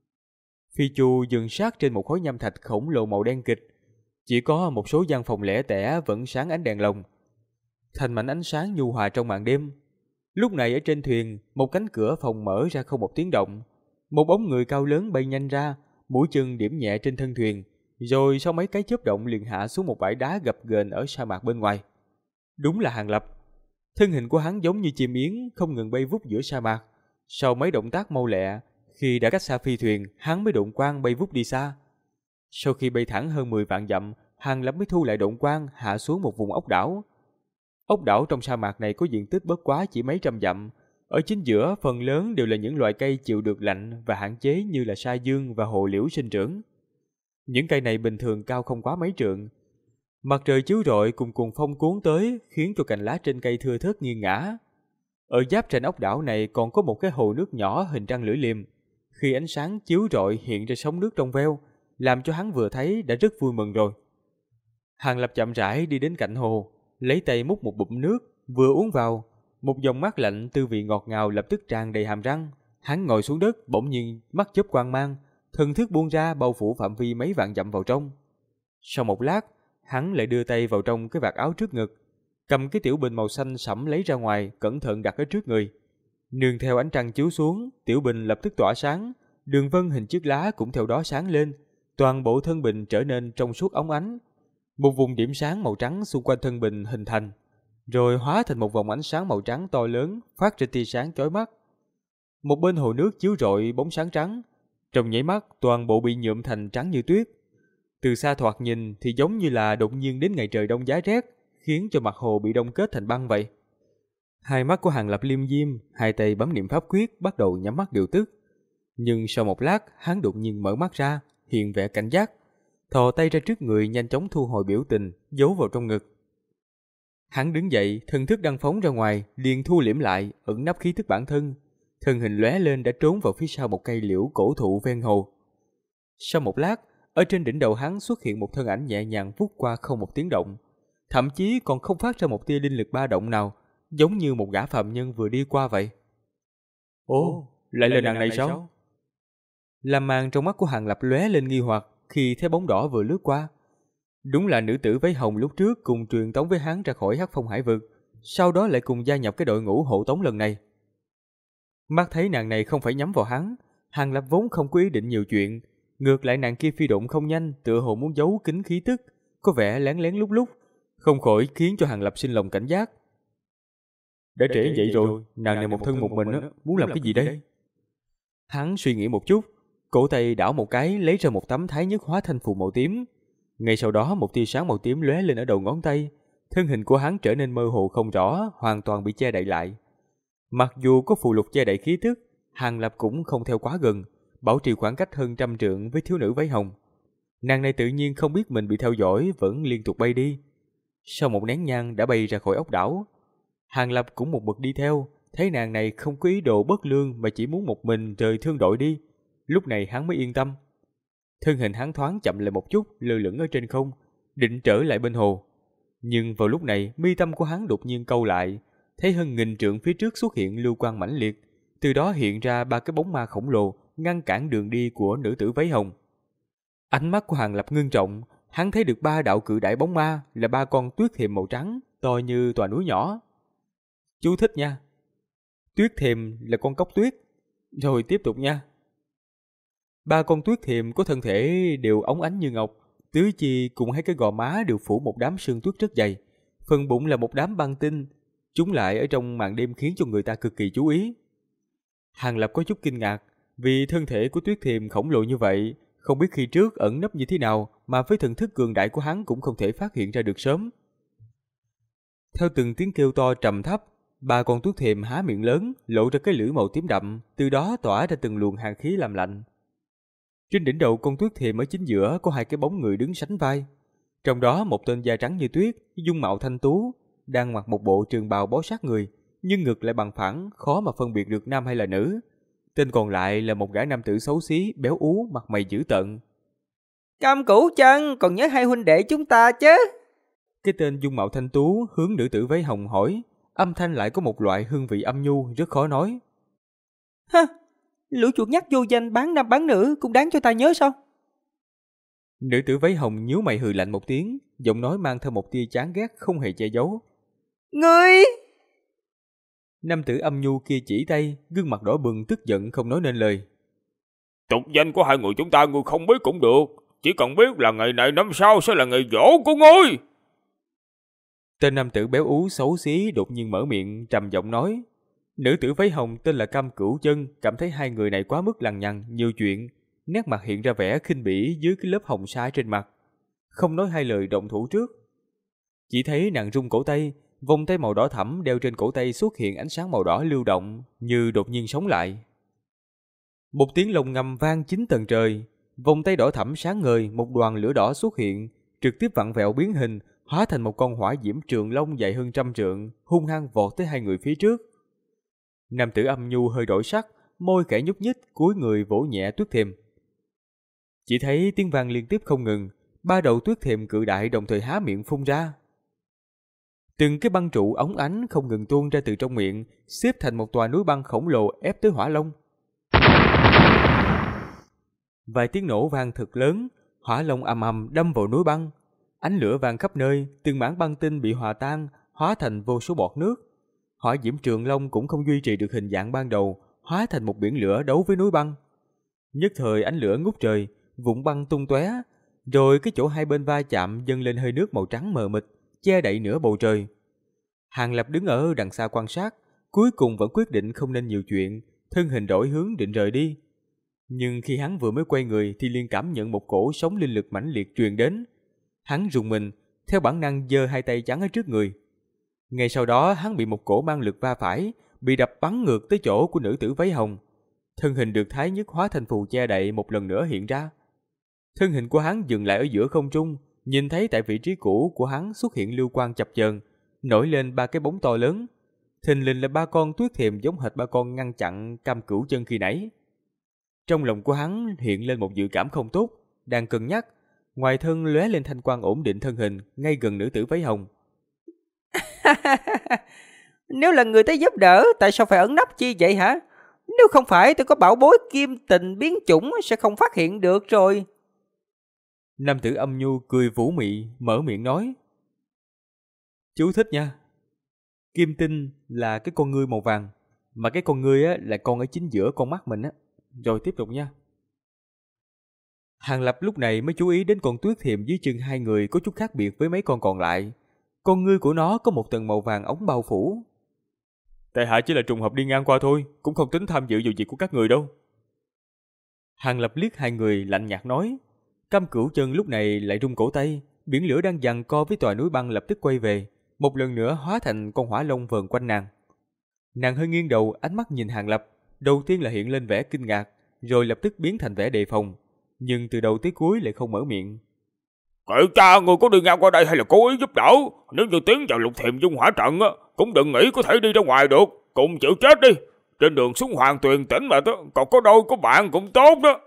Phi Chu dừng sát trên một khối nham thạch khổng lồ màu đen kịch, chỉ có một số gian phòng lẻ tẻ vẫn sáng ánh đèn lồng, thành mảnh ánh sáng nhu hòa trong màn đêm. Lúc này ở trên thuyền, một cánh cửa phòng mở ra không một tiếng động, một bóng người cao lớn bay nhanh ra, mũi chân điểm nhẹ trên thân thuyền, rồi sau mấy cái chớp động liền hạ xuống một bãi đá gập ghềnh ở sa mạc bên ngoài. Đúng là Hàng Lập. Thân hình của hắn giống như chim yến không ngừng bay vút giữa sa mạc. Sau mấy động tác mau lẹ, khi đã cách xa phi thuyền, hắn mới độn quang bay vút đi xa. Sau khi bay thẳng hơn 10 vạn dặm, Hàng Lập mới thu lại độn quang hạ xuống một vùng ốc đảo. Ốc đảo trong sa mạc này có diện tích bất quá chỉ mấy trăm dặm. Ở chính giữa phần lớn đều là những loại cây chịu được lạnh và hạn chế như là sa dương và hồ liễu sinh trưởng. Những cây này bình thường cao không quá mấy trượng. Mặt trời chiếu rọi cùng cuồng phong cuốn tới khiến cho cành lá trên cây thưa thớt nghiêng ngã. Ở giáp trên ốc đảo này còn có một cái hồ nước nhỏ hình trăng lưỡi liềm. Khi ánh sáng chiếu rọi hiện ra sóng nước trong veo, làm cho hắn vừa thấy đã rất vui mừng rồi. Hàng Lập chậm rãi đi đến cạnh hồ, lấy tay múc một bụm nước, vừa uống vào, một dòng mát lạnh tư vị ngọt ngào lập tức tràn đầy hàm răng. Hắn ngồi xuống đất, bỗng nhiên mắt chớp quang mang, thần thức buông ra bao phủ phạm vi mấy vạn dặm vào trong. Sau một lát, hắn lại đưa tay vào trong cái vạt áo trước ngực, cầm cái tiểu bình màu xanh sẫm lấy ra ngoài, cẩn thận đặt ở trước người. Nương theo ánh trăng chiếu xuống, tiểu bình lập tức tỏa sáng, đường vân hình chiếc lá cũng theo đó sáng lên, toàn bộ thân bình trở nên trong suốt óng ánh. Một vùng điểm sáng màu trắng xung quanh thân bình hình thành, rồi hóa thành một vòng ánh sáng màu trắng to lớn, phát ra tia sáng chói mắt. Một bên hồ nước chiếu rọi bóng sáng trắng, trong nháy mắt toàn bộ bị nhuộm thành trắng như tuyết. Từ xa thoạt nhìn thì giống như là đột nhiên đến ngày trời đông giá rét, khiến cho mặt hồ bị đông kết thành băng vậy. Hai mắt của Hàng Lập liêm diêm, hai tay bấm niệm pháp quyết bắt đầu nhắm mắt điều tức. Nhưng sau một lát, hắn đột nhiên mở mắt ra, hiện vẻ cảnh giác, thò tay ra trước người nhanh chóng thu hồi biểu tình, giấu vào trong ngực. Hắn đứng dậy, thần thức đang phóng ra ngoài, liền thu liễm lại, ẩn nấp khí tức bản thân. Thân hình lóe lên đã trốn vào phía sau một cây liễu cổ thụ ven hồ. Sau một lát, ở trên đỉnh đầu hắn xuất hiện một thân ảnh nhẹ nhàng vút qua không một tiếng động, thậm chí còn không phát ra một tia linh lực ba động nào, giống như một gã phàm nhân vừa đi qua vậy. Ồ, lại là nàng này sao? Lam mang trong mắt của Hàng Lập lóe lên nghi hoặc khi thấy bóng đỏ vừa lướt qua. Đúng là nữ tử váy hồng lúc trước cùng truyền tống với hắn ra khỏi Hắc Phong Hải vực, sau đó lại cùng gia nhập cái đội ngũ hộ tống lần này. Mắt thấy nàng này không phải nhắm vào hắn, Hàng Lập vốn không có ý định nhiều chuyện, ngược lại nàng kia phi độn không nhanh, tựa hồ muốn giấu kín khí tức, có vẻ lén lén lúc lúc, không khỏi khiến cho Hàng Lập sinh lòng cảnh giác. Đã trễ vậy rồi, nàng này một thân một mình muốn làm cái gì đây? Hắn suy nghĩ một chút, cổ tay đảo một cái lấy ra một tấm thái nhất hóa thanh phù màu tím. Ngay sau đó một tia sáng màu tím lóe lên ở đầu ngón tay, thân hình của hắn trở nên mơ hồ không rõ, hoàn toàn bị che đậy lại. Mặc dù có phù lục che đậy khí tức, Hàng Lập cũng không theo quá gần, bảo trì khoảng cách hơn 100 trượng với thiếu nữ váy hồng. Nàng này tự nhiên không biết mình bị theo dõi, vẫn liên tục bay đi. Sau một nén nhang đã bay ra khỏi ốc đảo. Hàng Lập cũng một mực đi theo, thấy nàng này không có ý đồ bất lương mà chỉ muốn một mình rời thương đội đi. Lúc này hắn mới yên tâm. Thân hình hắn thoáng chậm lại một chút, lơ lửng ở trên không, định trở lại bên hồ. Nhưng vào lúc này, mi tâm của hắn đột nhiên cau lại, thấy hơn 1000 trượng phía trước xuất hiện lưu quang mãnh liệt, từ đó hiện ra 3 cái bóng ma khổng lồ ngăn cản đường đi của nữ tử váy hồng. Ánh mắt của Hàng Lập ngưng trọng, hắn thấy được 3 đạo cự đại bóng ma là 3 con tuyết thiềm màu trắng, to như tòa núi nhỏ. Chú thích nha. Tuyết thiềm là con cóc tuyết. Rồi tiếp tục nha. 3 con tuyết thiềm có thân thể đều óng ánh như ngọc, tứ chi cùng hai cái gò má đều phủ một đám sương tuyết rất dày, phần bụng là một đám băng tinh, chúng lại ở trong màn đêm khiến cho người ta cực kỳ chú ý. Hàng Lập có chút kinh ngạc, vì thân thể của tuyết thiềm khổng lồ như vậy, không biết khi trước ẩn nấp như thế nào mà với thần thức cường đại của hắn cũng không thể phát hiện ra được sớm. Theo từng tiếng kêu to trầm thấp, 3 con tuyết thiềm há miệng lớn, lộ ra cái lưỡi màu tím đậm, từ đó tỏa ra từng luồng hàn khí làm lạnh. Trên đỉnh đầu con tuyết thiềm ở chính giữa có 2 cái bóng người đứng sánh vai. Trong đó một tên da trắng như tuyết, dung mạo thanh tú, đang mặc một bộ trường bào bó sát người, nhưng ngực lại bằng phẳng, khó mà phân biệt được nam hay là nữ. Tên còn lại là một gã nam tử xấu xí, béo ú, mặt mày dữ tợn. Cam Cửu Chân, còn nhớ hai huynh đệ chúng ta chứ? Cái tên dung mạo thanh tú hướng nữ tử váy hồng hỏi, âm thanh lại có một loại hương vị âm nhu rất khó nói. Hả? Lũ chuột nhắt vô danh bán nam bán nữ cũng đáng cho ta nhớ sao? Nữ tử váy hồng nhíu mày hừ lạnh một tiếng, giọng nói mang theo một tia chán ghét không hề che giấu. Ngươi! Nam tử âm nhu kia chỉ tay, gương mặt đỏ bừng tức giận không nói nên lời. Tục danh của hai người chúng ta ngươi không biết cũng được, chỉ cần biết là ngày này năm sau sẽ là ngày giỗ của ngươi. Tên nam tử béo ú xấu xí đột nhiên mở miệng trầm giọng nói. Nữ tử váy hồng tên là Cam Cửu Chân cảm thấy hai người này quá mức lằng nhằng nhiều chuyện, nét mặt hiện ra vẻ khinh bỉ dưới cái lớp hồng sa trên mặt, không nói hai lời động thủ trước. Chỉ thấy nàng rung cổ tay, vòng tay màu đỏ thẫm đeo trên cổ tay xuất hiện ánh sáng màu đỏ lưu động, như đột nhiên sống lại. Một tiếng lồng ngầm vang 9 tầng trời, vòng tay đỏ thẫm sáng ngời, một đoàn lửa đỏ xuất hiện, trực tiếp vặn vẹo biến hình, hóa thành một con hỏa diễm trường long dài hơn 100 trượng, hung hăng vọt tới hai người phía trước. Nam tử âm nhu hơi đổi sắc, môi khẽ nhúc nhích, cúi người vỗ nhẹ tuyết thiềm. Chỉ thấy tiếng vang liên tiếp không ngừng, 3 đầu tuyết thiềm cự đại đồng thời há miệng phun ra. Từng cái băng trụ óng ánh không ngừng tuôn ra từ trong miệng, xếp thành một tòa núi băng khổng lồ ép tới hỏa long. Vài tiếng nổ vang thật lớn, hỏa long ầm ầm đâm vào núi băng. Ánh lửa vàng khắp nơi, từng mảng băng tinh bị hòa tan, hóa thành vô số bọt nước. Hỏa diễm trường long cũng không duy trì được hình dạng ban đầu, hóa thành một biển lửa đấu với núi băng. Nhất thời ánh lửa ngút trời, vụn băng tung tóe, rồi cái chỗ hai bên va chạm dâng lên hơi nước màu trắng mờ mịt, che đậy nửa bầu trời. Hàng Lập đứng ở đằng xa quan sát, cuối cùng vẫn quyết định không nên nhiều chuyện, thân hình đổi hướng định rời đi. Nhưng khi hắn vừa mới quay người thì liền cảm nhận một cổ sóng linh lực mãnh liệt truyền đến. Hắn rùng mình, theo bản năng giơ hai tay chắn ở trước người. Ngay sau đó hắn bị một cổ mang lực va phải, bị đập bắn ngược tới chỗ của nữ tử váy hồng. Thân hình được Thái Nhất hóa thành phù che đậy một lần nữa hiện ra. Thân hình của hắn dừng lại ở giữa không trung, nhìn thấy tại vị trí cũ của hắn xuất hiện lưu quang chập chờn, nổi lên 3 cái bóng to lớn. Thình lình là 3 con tuyết thiềm giống hệt 3 con ngăn chặn Cam Cửu Chân khi nãy. Trong lòng của hắn hiện lên một dự cảm không tốt, đang cân nhắc, ngoài thân lóe lên thanh quang ổn định thân hình ngay gần nữ tử váy hồng. Nếu là người tới giúp đỡ, tại sao phải ẩn nấp chi vậy hả? Nếu không phải tôi có bảo bối kim tình biến chủng sẽ không phát hiện được rồi. Nam tử âm nhu cười vũ mị, mở miệng nói. Chú thích nha. Kim tinh là cái con ngươi màu vàng, mà cái con ngươi á là con ở chính giữa con mắt mình á. Rồi tiếp tục nha. Hàng Lập lúc này mới chú ý đến con tuyết thiềm dưới chân hai người có chút khác biệt với mấy con còn lại. Con ngươi của nó có một tầng màu vàng ống bao phủ. Tại hạ chỉ là trùng hợp đi ngang qua thôi, cũng không tính tham dự vào việc của các người đâu. Hàng Lập liếc hai người lạnh nhạt nói. Cam Cửu Chân lúc này lại rung cổ tay, biển lửa đang giằng co với tòa núi băng lập tức quay về, một lần nữa hóa thành con hỏa long vờn quanh nàng. Nàng hơi nghiêng đầu, ánh mắt nhìn Hàng Lập, đầu tiên là hiện lên vẻ kinh ngạc, rồi lập tức biến thành vẻ đề phòng, nhưng từ đầu tới cuối lại không mở miệng. Kệ cha, người có đi ngang qua đây hay là cố ý giúp đỡ? Nếu như tiến vào Lục Thiềm Dung Hỏa trận á, cũng đừng nghĩ có thể đi ra ngoài được, cùng chịu chết đi. Trên đường xuống Hoàng Tuyền tỉnh mà còn có đôi có bạn cũng tốt đó.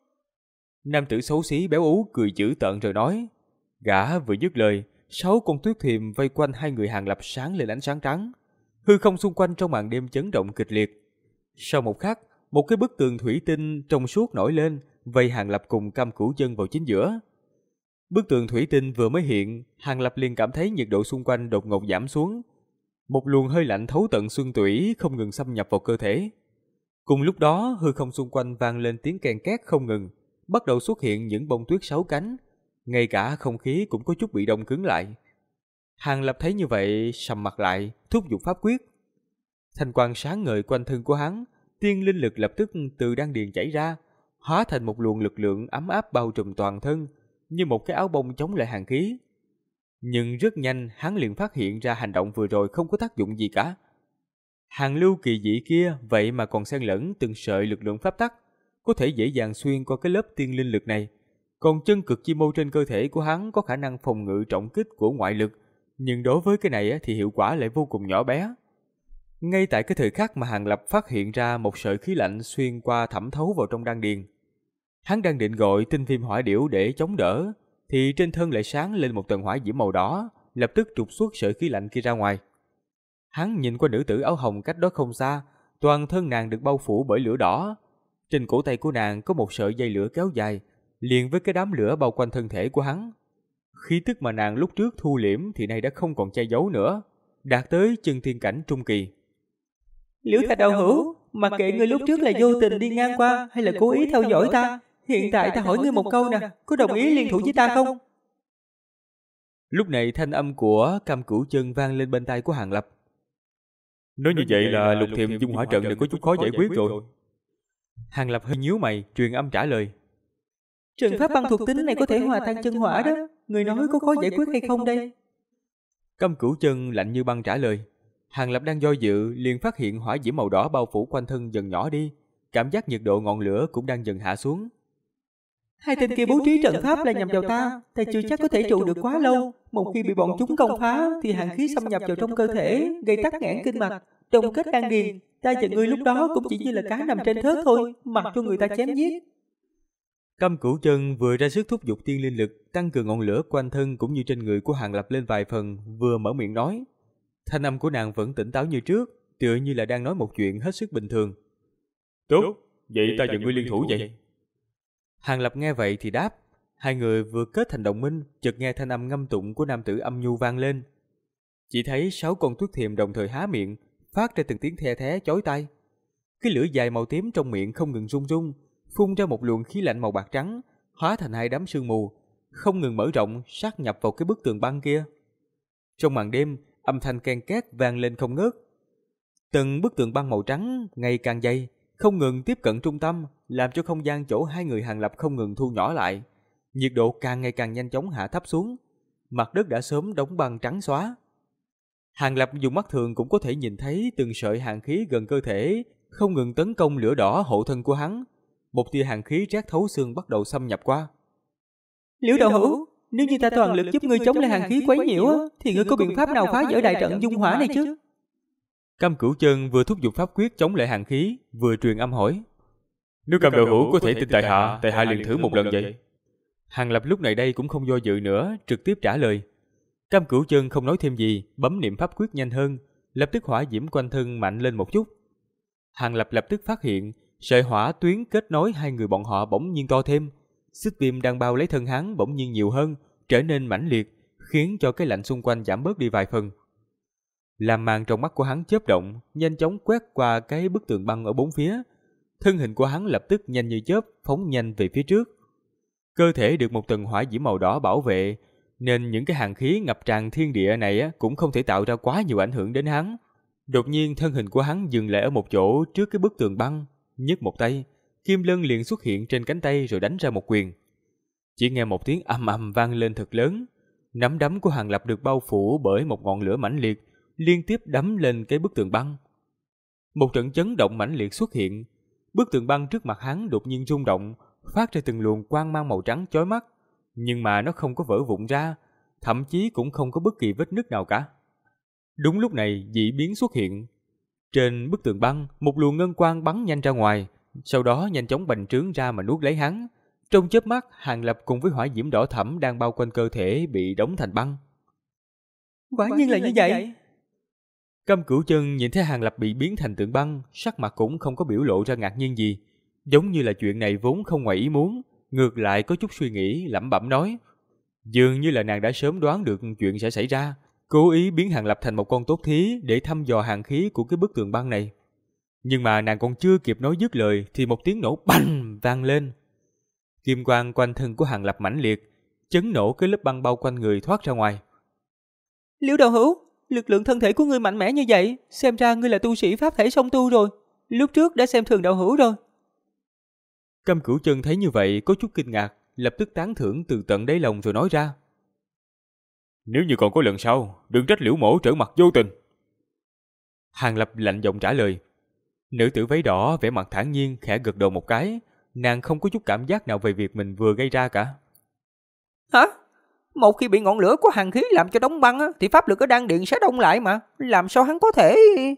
Nam tử xấu xí béo ú cười dữ tợn rồi nói. Gã vừa dứt lời, 6 con tuyết thiềm vây quanh hai người Hàng Lập sáng lên ánh sáng trắng. Hư không xung quanh trong màn đêm chấn động kịch liệt. Sau một khắc, một cái bức tường thủy tinh trong suốt nổi lên, vây Hàng Lập cùng Cam Cửu Chân vào chính giữa. Bức tường thủy tinh vừa mới hiện, Hàng Lập liền cảm thấy nhiệt độ xung quanh đột ngột giảm xuống. Một luồng hơi lạnh thấu tận xương tủy không ngừng xâm nhập vào cơ thể. Cùng lúc đó, hư không xung quanh vang lên tiếng ken két không ngừng, bắt đầu xuất hiện những bông tuyết 6 cánh, ngay cả không khí cũng có chút bị đông cứng lại. Hàng Lập thấy như vậy, sầm mặt lại, thúc giục pháp quyết. Thanh quang sáng ngời quanh thân của hắn, tiên linh lực lập tức từ đan điền chảy ra, hóa thành một luồng lực lượng ấm áp bao trùm toàn thân, như một cái áo bông chống lại hàn khí. Nhưng rất nhanh hắn liền phát hiện ra hành động vừa rồi không có tác dụng gì cả. Hàng lưu kỳ dị kia vậy mà còn xen lẫn từng sợi lực lượng pháp tắc, có thể dễ dàng xuyên qua cái lớp tiên linh lực này. Còn chân cực chi mô trên cơ thể của hắn có khả năng phòng ngự trọng kích của ngoại lực, nhưng đối với cái này thì hiệu quả lại vô cùng nhỏ bé. Ngay tại cái thời khắc mà Hàng Lập phát hiện ra một sợi khí lạnh xuyên qua thẩm thấu vào trong đan điền, hắn đang định gọi tinh viêm hỏa điểu để chống đỡ, thì trên thân lại sáng lên một tầng hỏa diễm màu đỏ, lập tức trục xuất sợi khí lạnh kia ra ngoài. Hắn nhìn qua nữ tử áo hồng cách đó không xa, toàn thân nàng được bao phủ bởi lửa đỏ. Trên cổ tay của nàng có một sợi dây lửa kéo dài, liền với cái đám lửa bao quanh thân thể của hắn. Khí tức mà nàng lúc trước thu liễm thì nay đã không còn che giấu nữa, đạt tới chân thiên cảnh trung kỳ. Liễu Thạch đạo hữu, mặc kệ ngươi lúc trước là vô tình đi ngang qua hay là cố ý theo dõi ta, hiện tại ta hỏi ngươi một câu nè, có đồng ý liên thủ với ta không? Lúc này thanh âm của Cam Cửu Chân vang lên bên tai của Hàng Lập. Nói như vậy là Lục Thiềm Dung Hỏa trận này có chút khó giải quyết rồi. Hàng Lập hơi nhíu mày, truyền âm trả lời. Trận pháp băng thuộc tính này có thể hòa tan chân hỏa đó, người nói có khó giải quyết hay không đây? Cam Cửu Chân lạnh như băng trả lời. Hàng Lập đang do dự, liền phát hiện hỏa diễm màu đỏ bao phủ quanh thân dần nhỏ đi, cảm giác nhiệt độ ngọn lửa cũng đang dần hạ xuống. Hai tên kia bố trí trận pháp là nhằm vào ta chưa chắc có thể trụ được quá lâu. Một khi bị bọn chúng công phá thì hàn khí xâm nhập vào trong cơ thể, gây tắc nghẽn kinh mạch, đông kết đan điền. Ta và ngươi lúc đó cũng chỉ như là cá nằm trên thớt thôi, mặc cho người ta chém giết. Cam Cửu Chân vừa ra sức thúc giục tiên linh lực, tăng cường ngọn lửa quanh thân cũng như trên người của Hàng Lập lên vài phần, vừa mở miệng nói. Thanh âm của nàng vẫn tỉnh táo như trước, tựa như là đang nói một chuyện hết sức bình thường. Tốt, vậy ta và ngươi liên thủ vậy. Hàng Lập nghe vậy thì đáp. Hai người vừa kết thành đồng minh, chợt nghe thanh âm ngâm tụng của nam tử âm nhu vang lên. Chỉ thấy 6 con tuyết thiềm đồng thời há miệng, phát ra từng tiếng the thé chói tai. Cái lưỡi dài màu tím trong miệng không ngừng rung rung, phun ra một luồng khí lạnh màu bạc trắng, hóa thành hai đám sương mù, không ngừng mở rộng sát nhập vào cái bức tường băng kia. Trong màn đêm, âm thanh ken két vang lên không ngớt. Từng bức tường băng màu trắng ngày càng dày, không ngừng tiếp cận trung tâm, làm cho không gian chỗ hai người Hàng Lập không ngừng thu nhỏ lại. Nhiệt độ càng ngày càng nhanh chóng hạ thấp xuống, mặt đất đã sớm đóng băng trắng xóa. Hàng Lập dùng mắt thường cũng có thể nhìn thấy từng sợi hàn khí gần cơ thể không ngừng tấn công lửa đỏ hộ thân của hắn. Một tia hàn khí rát thấu xương bắt đầu xâm nhập qua. Liễu đạo hữu, nếu như ta toàn lực giúp ngươi chống lại hàn khí quấy nhiễu thì ngươi có biện pháp nào phá vỡ đại trận dung hỏa này chứ? Cam Cửu Chân vừa thúc giục pháp quyết chống lại hàn khí, vừa truyền âm hỏi. Nếu Cam đạo hữu có thể tin tại hạ liền thử một lần vậy. Hàng Lập lúc này đây cũng không do dự nữa, trực tiếp trả lời. Cam Cửu Chân không nói thêm gì, bấm niệm pháp quyết nhanh hơn, lập tức hỏa diễm quanh thân mạnh lên một chút. Hàng Lập lập tức phát hiện, sợi hỏa tuyến kết nối hai người bọn họ bỗng nhiên to thêm, xích viêm đang bao lấy thân hắn bỗng nhiên nhiều hơn, trở nên mãnh liệt, khiến cho cái lạnh xung quanh giảm bớt đi vài phần. Làm màn trong mắt của hắn chớp động, nhanh chóng quét qua cái bức tường băng ở bốn phía. Thân hình của hắn lập tức nhanh như chớp, phóng nhanh về phía trước. Cơ thể được một tầng hỏa diễm màu đỏ bảo vệ, nên những cái hàn khí ngập tràn thiên địa này cũng không thể tạo ra quá nhiều ảnh hưởng đến hắn. Đột nhiên thân hình của hắn dừng lại ở một chỗ trước cái bức tường băng, nhấc một tay, kim lân liền xuất hiện trên cánh tay rồi đánh ra một quyền. Chỉ nghe một tiếng ầm ầm vang lên thật lớn, nắm đấm của Hàng Lập được bao phủ bởi một ngọn lửa mãnh liệt, liên tiếp đấm lên cái bức tường băng. Một trận chấn động mãnh liệt xuất hiện, bức tường băng trước mặt hắn đột nhiên rung động, phát ra từng luồng quang mang màu trắng chói mắt, nhưng mà nó không có vỡ vụn ra, thậm chí cũng không có bất kỳ vết nứt nào cả. Đúng lúc này dị biến xuất hiện. Trên bức tường băng, một luồng ngân quang bắn nhanh ra ngoài, sau đó nhanh chóng bành trướng ra mà nuốt lấy hắn. Trong chớp mắt, Hàng Lập cùng với hỏa diễm đỏ thẫm đang bao quanh cơ thể bị đóng thành băng. Quả nhiên là như vậy. Cam Cửu Chân nhìn thấy Hàng Lập bị biến thành tượng băng, sắc mặt cũng không có biểu lộ ra ngạc nhiên gì, giống như là chuyện này vốn không ngoài ý muốn, ngược lại có chút suy nghĩ, lẩm bẩm nói. Dường như là nàng đã sớm đoán được chuyện sẽ xảy ra, cố ý biến Hàng Lập thành một con tốt thí để thăm dò hàn khí của cái bức tường băng này. Nhưng mà nàng còn chưa kịp nói dứt lời thì một tiếng nổ bành vang lên. Kim quang quanh thân của Hàng Lập mãnh liệt, chấn nổ cái lớp băng bao quanh người thoát ra ngoài. Liễu đạo hữu, lực lượng thân thể của ngươi mạnh mẽ như vậy, xem ra ngươi là tu sĩ pháp thể song tu rồi. Lúc trước đã xem thường đạo hữu rồi. Cam Cửu Chân thấy như vậy có chút kinh ngạc, lập tức tán thưởng từ tận đáy lòng rồi nói ra. Nếu như còn có lần sau, đừng trách Liễu mỗ trở mặt vô tình. Hàng Lập lạnh giọng trả lời. Nữ tử váy đỏ vẻ mặt thản nhiên khẽ gật đầu một cái, nàng không có chút cảm giác nào về việc mình vừa gây ra cả. Hả? Một khi bị ngọn lửa của hàn khí làm cho đóng băng thì pháp lực ở đan điện sẽ đông lại mà, làm sao hắn có thể...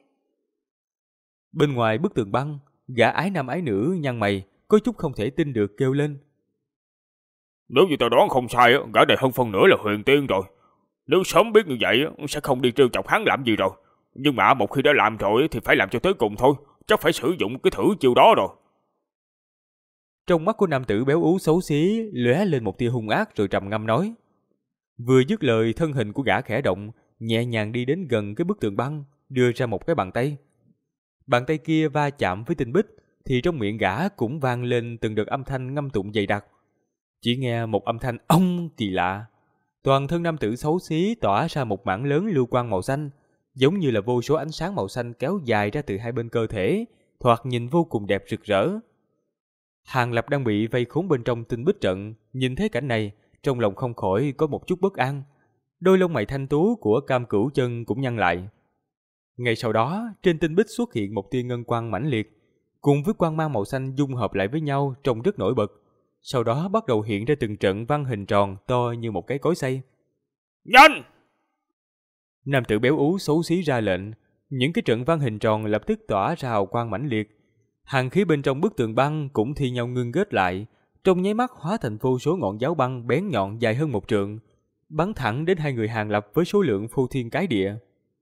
Bên ngoài bức tường băng, gã ái nam ái nữ nhăn mày, có chút không thể tin được kêu lên. Nếu như tao đoán không sai, gã này hơn phân nửa là huyền tiên rồi. Nếu sớm biết như vậy, sẽ không đi trêu chọc hắn làm gì rồi. Nhưng mà một khi đã làm rồi thì phải làm cho tới cùng thôi, chắc phải sử dụng cái thử chiêu đó rồi. Trong mắt của nam tử béo ú xấu xí lóe lên một tia hung ác rồi trầm ngâm nói. Vừa dứt lời, thân hình của gã khẽ động, nhẹ nhàng đi đến gần cái bức tường băng, đưa ra một cái bàn tay. Bàn tay kia va chạm với tinh bích, thì trong miệng gã cũng vang lên từng đợt âm thanh ngâm tụng dày đặc. Chỉ nghe một âm thanh ong kỳ lạ. Toàn thân nam tử xấu xí tỏa ra một mảng lớn lưu quang màu xanh, giống như là vô số ánh sáng màu xanh kéo dài ra từ hai bên cơ thể, thoạt nhìn vô cùng đẹp rực rỡ. Hàng Lập đang bị vây khốn bên trong tinh bích trận, nhìn thấy cảnh này, trong lòng không khỏi có một chút bất an. Đôi lông mày thanh tú của Cam Cửu Chân cũng nhăn lại. Ngay sau đó, trên tinh bích xuất hiện một tia ngân quang mãnh liệt, cùng với quang mang màu xanh dung hợp lại với nhau trông rất nổi bật. Sau đó bắt đầu hiện ra từng trận văn hình tròn to như một cái cối xay. Nhanh! Nam tử béo ú xấu xí ra lệnh, những cái trận văn hình tròn lập tức tỏa ra hào quang mãnh liệt. Hàn khí bên trong bức tường băng cũng thi nhau ngưng kết lại, trong nháy mắt hóa thành vô số ngọn giáo băng bén nhọn dài hơn 1 trượng, bắn thẳng đến hai người Hàng Lập với số lượng phô thiên cái địa.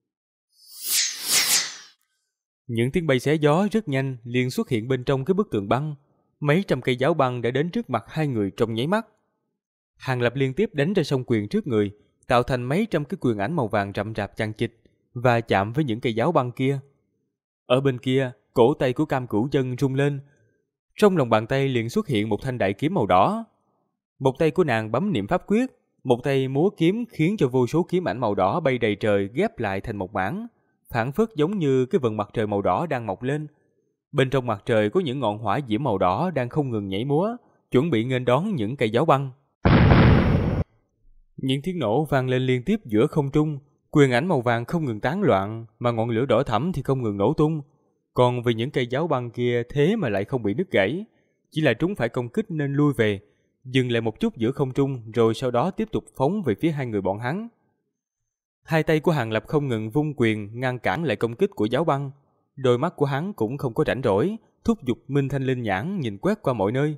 Những tiếng bay xé gió rất nhanh liền xuất hiện bên trong cái bức tường băng, mấy trăm cây giáo băng đã đến trước mặt hai người trong nháy mắt. Hàng Lập liên tiếp đánh ra song quyền trước người, tạo thành mấy trăm cái quyền ảnh màu vàng rậm rạp chằng chịt và chạm với những cây giáo băng kia. Ở bên kia, cổ tay của Cam Cửu Chân rung lên, trong lòng bàn tay liền xuất hiện một thanh đại kiếm màu đỏ. Một tay của nàng bấm niệm pháp quyết, một tay múa kiếm khiến cho vô số kiếm ảnh màu đỏ bay đầy trời ghép lại thành một mảng, phảng phất giống như cái vầng mặt trời màu đỏ đang mọc lên. Bên trong mặt trời có những ngọn hỏa diễm màu đỏ đang không ngừng nhảy múa, chuẩn bị nghênh đón những cây giáo băng. Những tiếng nổ vang lên liên tiếp giữa không trung, Quyền ảnh màu vàng không ngừng tán loạn, mà ngọn lửa đỏ thẫm thì không ngừng nổ tung. Còn vì những cây giáo băng kia thế mà lại không bị đứt gãy, chỉ là chúng phải công kích nên lui về, dừng lại một chút giữa không trung rồi sau đó tiếp tục phóng về phía hai người bọn hắn. Hai tay của Hàng Lập không ngừng vung quyền ngăn cản lại công kích của giáo băng. Đôi mắt của hắn cũng không có rảnh rỗi, thúc giục Minh Thanh Linh nhãn nhìn quét qua mọi nơi.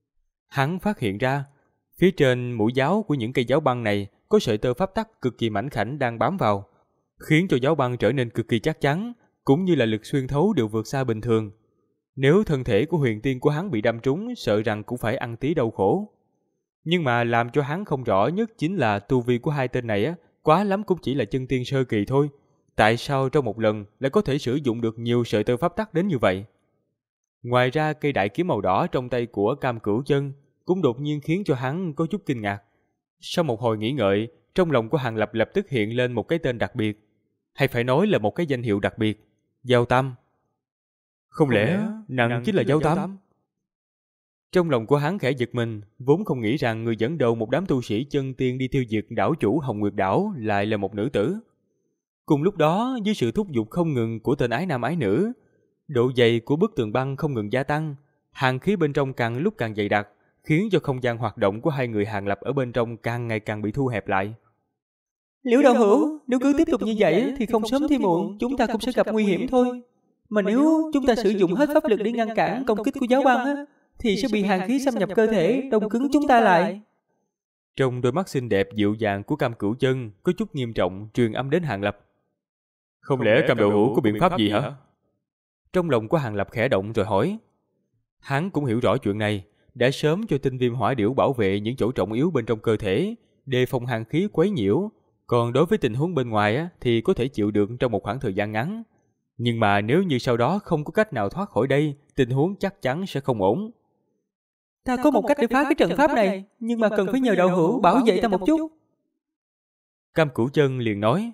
Hắn phát hiện ra, phía trên mũi giáo của những cây giáo băng này có sợi tơ pháp tắc cực kỳ mảnh khảnh đang bám vào, khiến cho giáo băng trở nên cực kỳ chắc chắn, cũng như là lực xuyên thấu đều vượt xa bình thường. Nếu thân thể của huyền tiên của hắn bị đâm trúng, sợ rằng cũng phải ăn tí đau khổ. Nhưng mà làm cho hắn không rõ nhất chính là tu vi của hai tên này quá lắm cũng chỉ là chân tiên sơ kỳ thôi. Tại sao trong một lần lại có thể sử dụng được nhiều sợi tơ pháp tắc đến như vậy? Ngoài ra, cây đại kiếm màu đỏ trong tay của Cam Cửu Chân cũng đột nhiên khiến cho hắn có chút kinh ngạc. Sau một hồi nghĩ ngợi, trong lòng của Hàng Lập lập tức hiện lên một cái tên đặc biệt, hay phải nói là một cái danh hiệu đặc biệt, Giao Tâm. Không lẽ nàng chính là Giao Tâm? Trong lòng của hắn khẽ giật mình, vốn không nghĩ rằng người dẫn đầu một đám tu sĩ chân tiên đi tiêu diệt đảo chủ Hồng Nguyệt Đảo lại là một nữ tử. Cùng lúc đó, dưới sự thúc giục không ngừng của tên ái nam ái nữ, độ dày của bức tường băng không ngừng gia tăng, hàn khí bên trong càng lúc càng dày đặc, khiến cho không gian hoạt động của hai người Hàng Lập ở bên trong càng ngày càng bị thu hẹp lại. Liễu đạo hữu, nếu cứ tiếp tục như vậy thì không sớm thì muộn chúng ta cũng sẽ gặp nguy hiểm thôi. Mà nếu chúng ta sử dụng hết pháp lực để ngăn cản công kích của giáo băng thì sẽ bị hàn khí xâm nhập cơ thể, đông cứng chúng ta lại. Trong đôi mắt xinh đẹp dịu dàng của Cam Cửu Chân có chút nghiêm trọng truyền âm đến Hàng Lập. Không lẽ Cam đạo hữu có biện pháp gì hả? Trong lòng của Hàng Lập khẽ động rồi hỏi. Hắn cũng hiểu rõ chuyện này, đã sớm cho tinh viêm hỏa điểu bảo vệ những chỗ trọng yếu bên trong cơ thể, đề phòng hàn khí quấy nhiễu. Còn đối với tình huống bên ngoài thì có thể chịu được trong một khoảng thời gian ngắn. Nhưng mà nếu như sau đó không có cách nào thoát khỏi đây, tình huống chắc chắn sẽ không ổn. Ta có một cách để phá cái trận pháp này, nhưng mà cần phải nhờ đạo hữu bảo vệ ta một chút. Cam Cửu Chân liền nói.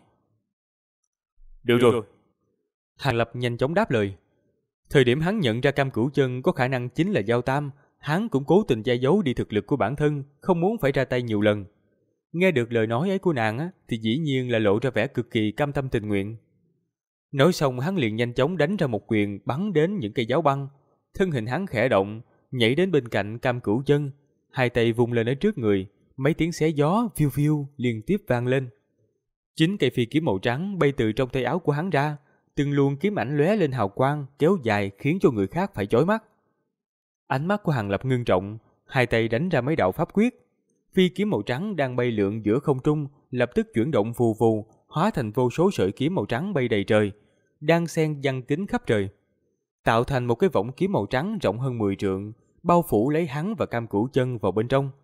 Được rồi. Hàng Lập nhanh chóng đáp lời. Thời điểm hắn nhận ra Cam Cửu Chân có khả năng chính là Giao Tam, hắn cũng cố tình che giấu đi thực lực của bản thân, không muốn phải ra tay nhiều lần. Nghe được lời nói ấy của nàng thì dĩ nhiên là lộ ra vẻ cực kỳ cam tâm tình nguyện. Nói xong hắn liền nhanh chóng đánh ra một quyền bắn đến những cây giáo băng. Thân hình hắn khẽ động, nhảy đến bên cạnh Cam Cửu Chân, hai tay vung lên ở trước người, mấy tiếng xé gió phiu phiu liên tiếp vang lên. 9 cây phi kiếm màu trắng bay từ trong tay áo của hắn ra, từng luồng kiếm ảnh lóe lên hào quang kéo dài khiến cho người khác phải chói mắt. Ánh mắt của Hàng Lập ngưng trọng, hai tay đánh ra mấy đạo pháp quyết. Phi kiếm màu trắng đang bay lượn giữa không trung lập tức chuyển động vù vù, hóa thành vô số sợi kiếm màu trắng bay đầy trời, đang xen giăng kính khắp trời, tạo thành một cái võng kiếm màu trắng rộng hơn 10 trượng, bao phủ lấy hắn và Cam Cửu Chân vào bên trong.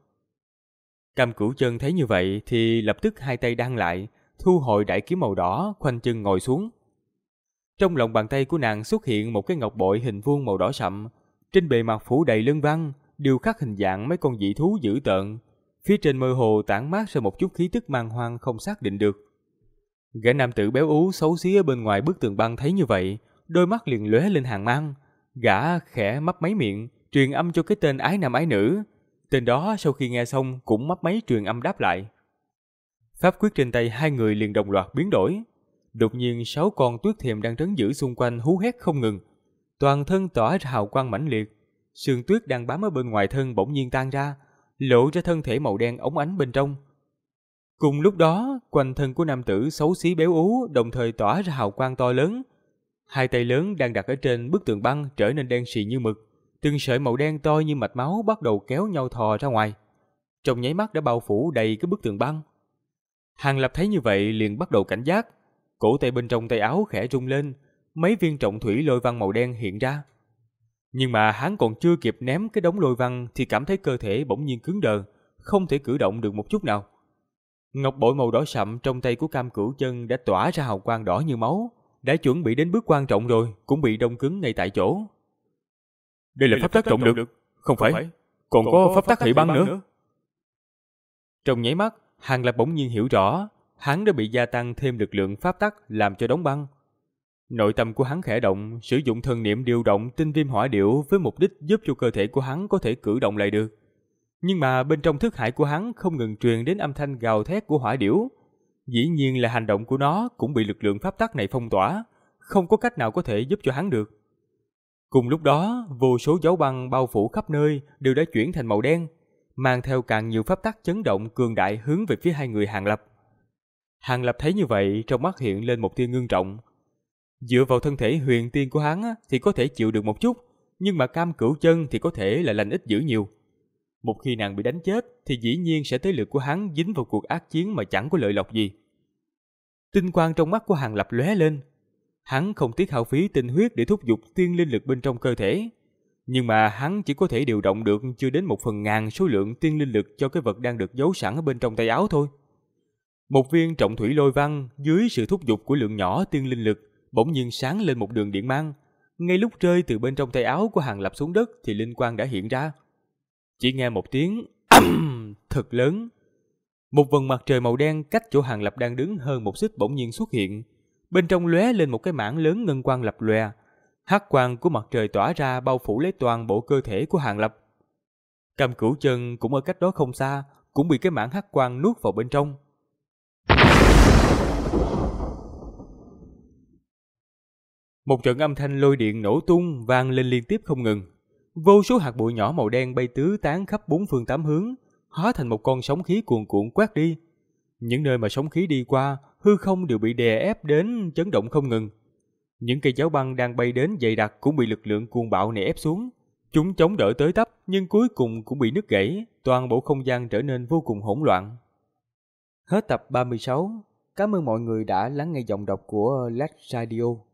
Cam Cửu Chân thấy như vậy thì lập tức hai tay đan lại, thu hồi đại kiếm màu đỏ, khoanh chân ngồi xuống. Trong lòng bàn tay của nàng xuất hiện một cái ngọc bội hình vuông màu đỏ sậm, trên bề mặt phủ đầy lân văn, điêu khắc hình dạng mấy con dị thú dữ tợn. Phía trên mơ hồ tản mát ra một chút khí tức man hoang không xác định được. Gã nam tử béo ú xấu xí ở bên ngoài bức tường băng thấy như vậy, đôi mắt liền lóe lên hàn mang. Gã khẽ mấp máy miệng, truyền âm cho cái tên ái nam ái nữ. Tên đó sau khi nghe xong cũng mấp máy truyền âm đáp lại. Pháp quyết trên tay hai người liền đồng loạt biến đổi. Đột nhiên 6 con tuyết thềm đang trấn giữ xung quanh hú hét không ngừng, toàn thân tỏa ra hào quang mãnh liệt. Sương tuyết đang bám ở bên ngoài thân bỗng nhiên tan ra, lộ ra thân thể màu đen óng ánh bên trong. Cùng lúc đó, quanh thân của nam tử xấu xí béo ú đồng thời tỏa ra hào quang to lớn. Hai tay lớn đang đặt ở trên bức tường băng trở nên đen xì như mực, từng sợi màu đen to như mạch máu bắt đầu kéo nhau thò ra ngoài, trong nháy mắt đã bao phủ đầy cái bức tường băng. Hàng Lập thấy như vậy liền bắt đầu cảnh giác, cổ tay bên trong tay áo khẽ rung lên, mấy viên trọng thủy lôi văn màu đen hiện ra. Nhưng mà hắn còn chưa kịp ném cái đống lôi văn thì cảm thấy cơ thể bỗng nhiên cứng đờ, không thể cử động được một chút nào. Ngọc bội màu đỏ sậm trong tay của Cam Cửu Chân đã tỏa ra hào quang đỏ như máu, đã chuẩn bị đến bước quan trọng rồi, cũng bị đông cứng ngay tại chỗ. Đây là pháp tắc trọng lực, không phải, còn có pháp tắc thủy băng nữa. Trong nháy mắt, Hàng Lập bỗng nhiên hiểu rõ, hắn đã bị gia tăng thêm lực lượng pháp tắc làm cho đóng băng. Nội tâm của hắn khẽ động, sử dụng thần niệm điều động tinh viêm hỏa điểu với mục đích giúp cho cơ thể của hắn có thể cử động lại được. Nhưng mà bên trong thức hải của hắn không ngừng truyền đến âm thanh gào thét của hỏa điểu. Dĩ nhiên là hành động của nó cũng bị lực lượng pháp tắc này phong tỏa, không có cách nào có thể giúp cho hắn được. Cùng lúc đó, vô số dấu băng bao phủ khắp nơi đều đã chuyển thành màu đen, mang theo càng nhiều pháp tắc chấn động cường đại hướng về phía hai người Hàng Lập. Hàng Lập thấy như vậy, trong mắt hiện lên một tia ngưng trọng. Dựa vào thân thể huyền tiên của hắn thì có thể chịu được một chút, nhưng mà Cam Cửu Chân thì có thể là lành ít dữ nhiều. Một khi nàng bị đánh chết thì dĩ nhiên sẽ tới lượt của hắn dính vào cuộc ác chiến mà chẳng có lợi lộc gì. Tinh quang trong mắt của Hàng Lập lóe lên. Hắn không tiếc hao phí tinh huyết để thúc giục tiên linh lực bên trong cơ thể, nhưng mà hắn chỉ có thể điều động được chưa đến 1/1000 số lượng tiên linh lực cho cái vật đang được giấu sẵn ở bên trong tay áo thôi. Một viên trọng thủy lôi văn dưới sự thúc giục của lượng nhỏ tiên linh lực bỗng nhiên sáng lên một đường điện mang. Ngay lúc rơi từ bên trong tay áo của Hàng Lập xuống đất thì linh quang đã hiện ra. Chỉ nghe một tiếng ầm thật lớn. Một vầng mặt trời màu đen cách chỗ Hàng Lập đang đứng hơn một xích bỗng nhiên xuất hiện. Bên trong lóe lên một cái mảng lớn ngân quang lập lòe. Hắc quang của mặt trời tỏa ra bao phủ lấy toàn bộ cơ thể của Hàng Lập. Cam Cửu Chân cũng ở cách đó không xa, cũng bị cái mảng hắc quang nuốt vào bên trong. Một trận âm thanh lôi điện nổ tung vang lên liên tiếp không ngừng. Vô số hạt bụi nhỏ màu đen bay tứ tán khắp bốn phương tám hướng, hóa thành một con sóng khí cuồn cuộn quét đi. Những nơi mà sóng khí đi qua, hư không đều bị đè ép đến chấn động không ngừng. Những cây giáo băng đang bay đến dày đặc cũng bị lực lượng cuồng bạo này ép xuống. Chúng chống đỡ tới tấp nhưng cuối cùng cũng bị nứt gãy, toàn bộ không gian trở nên vô cùng hỗn loạn. Hết tập 36. Cảm ơn mọi người đã lắng nghe giọng đọc của Let's Radio.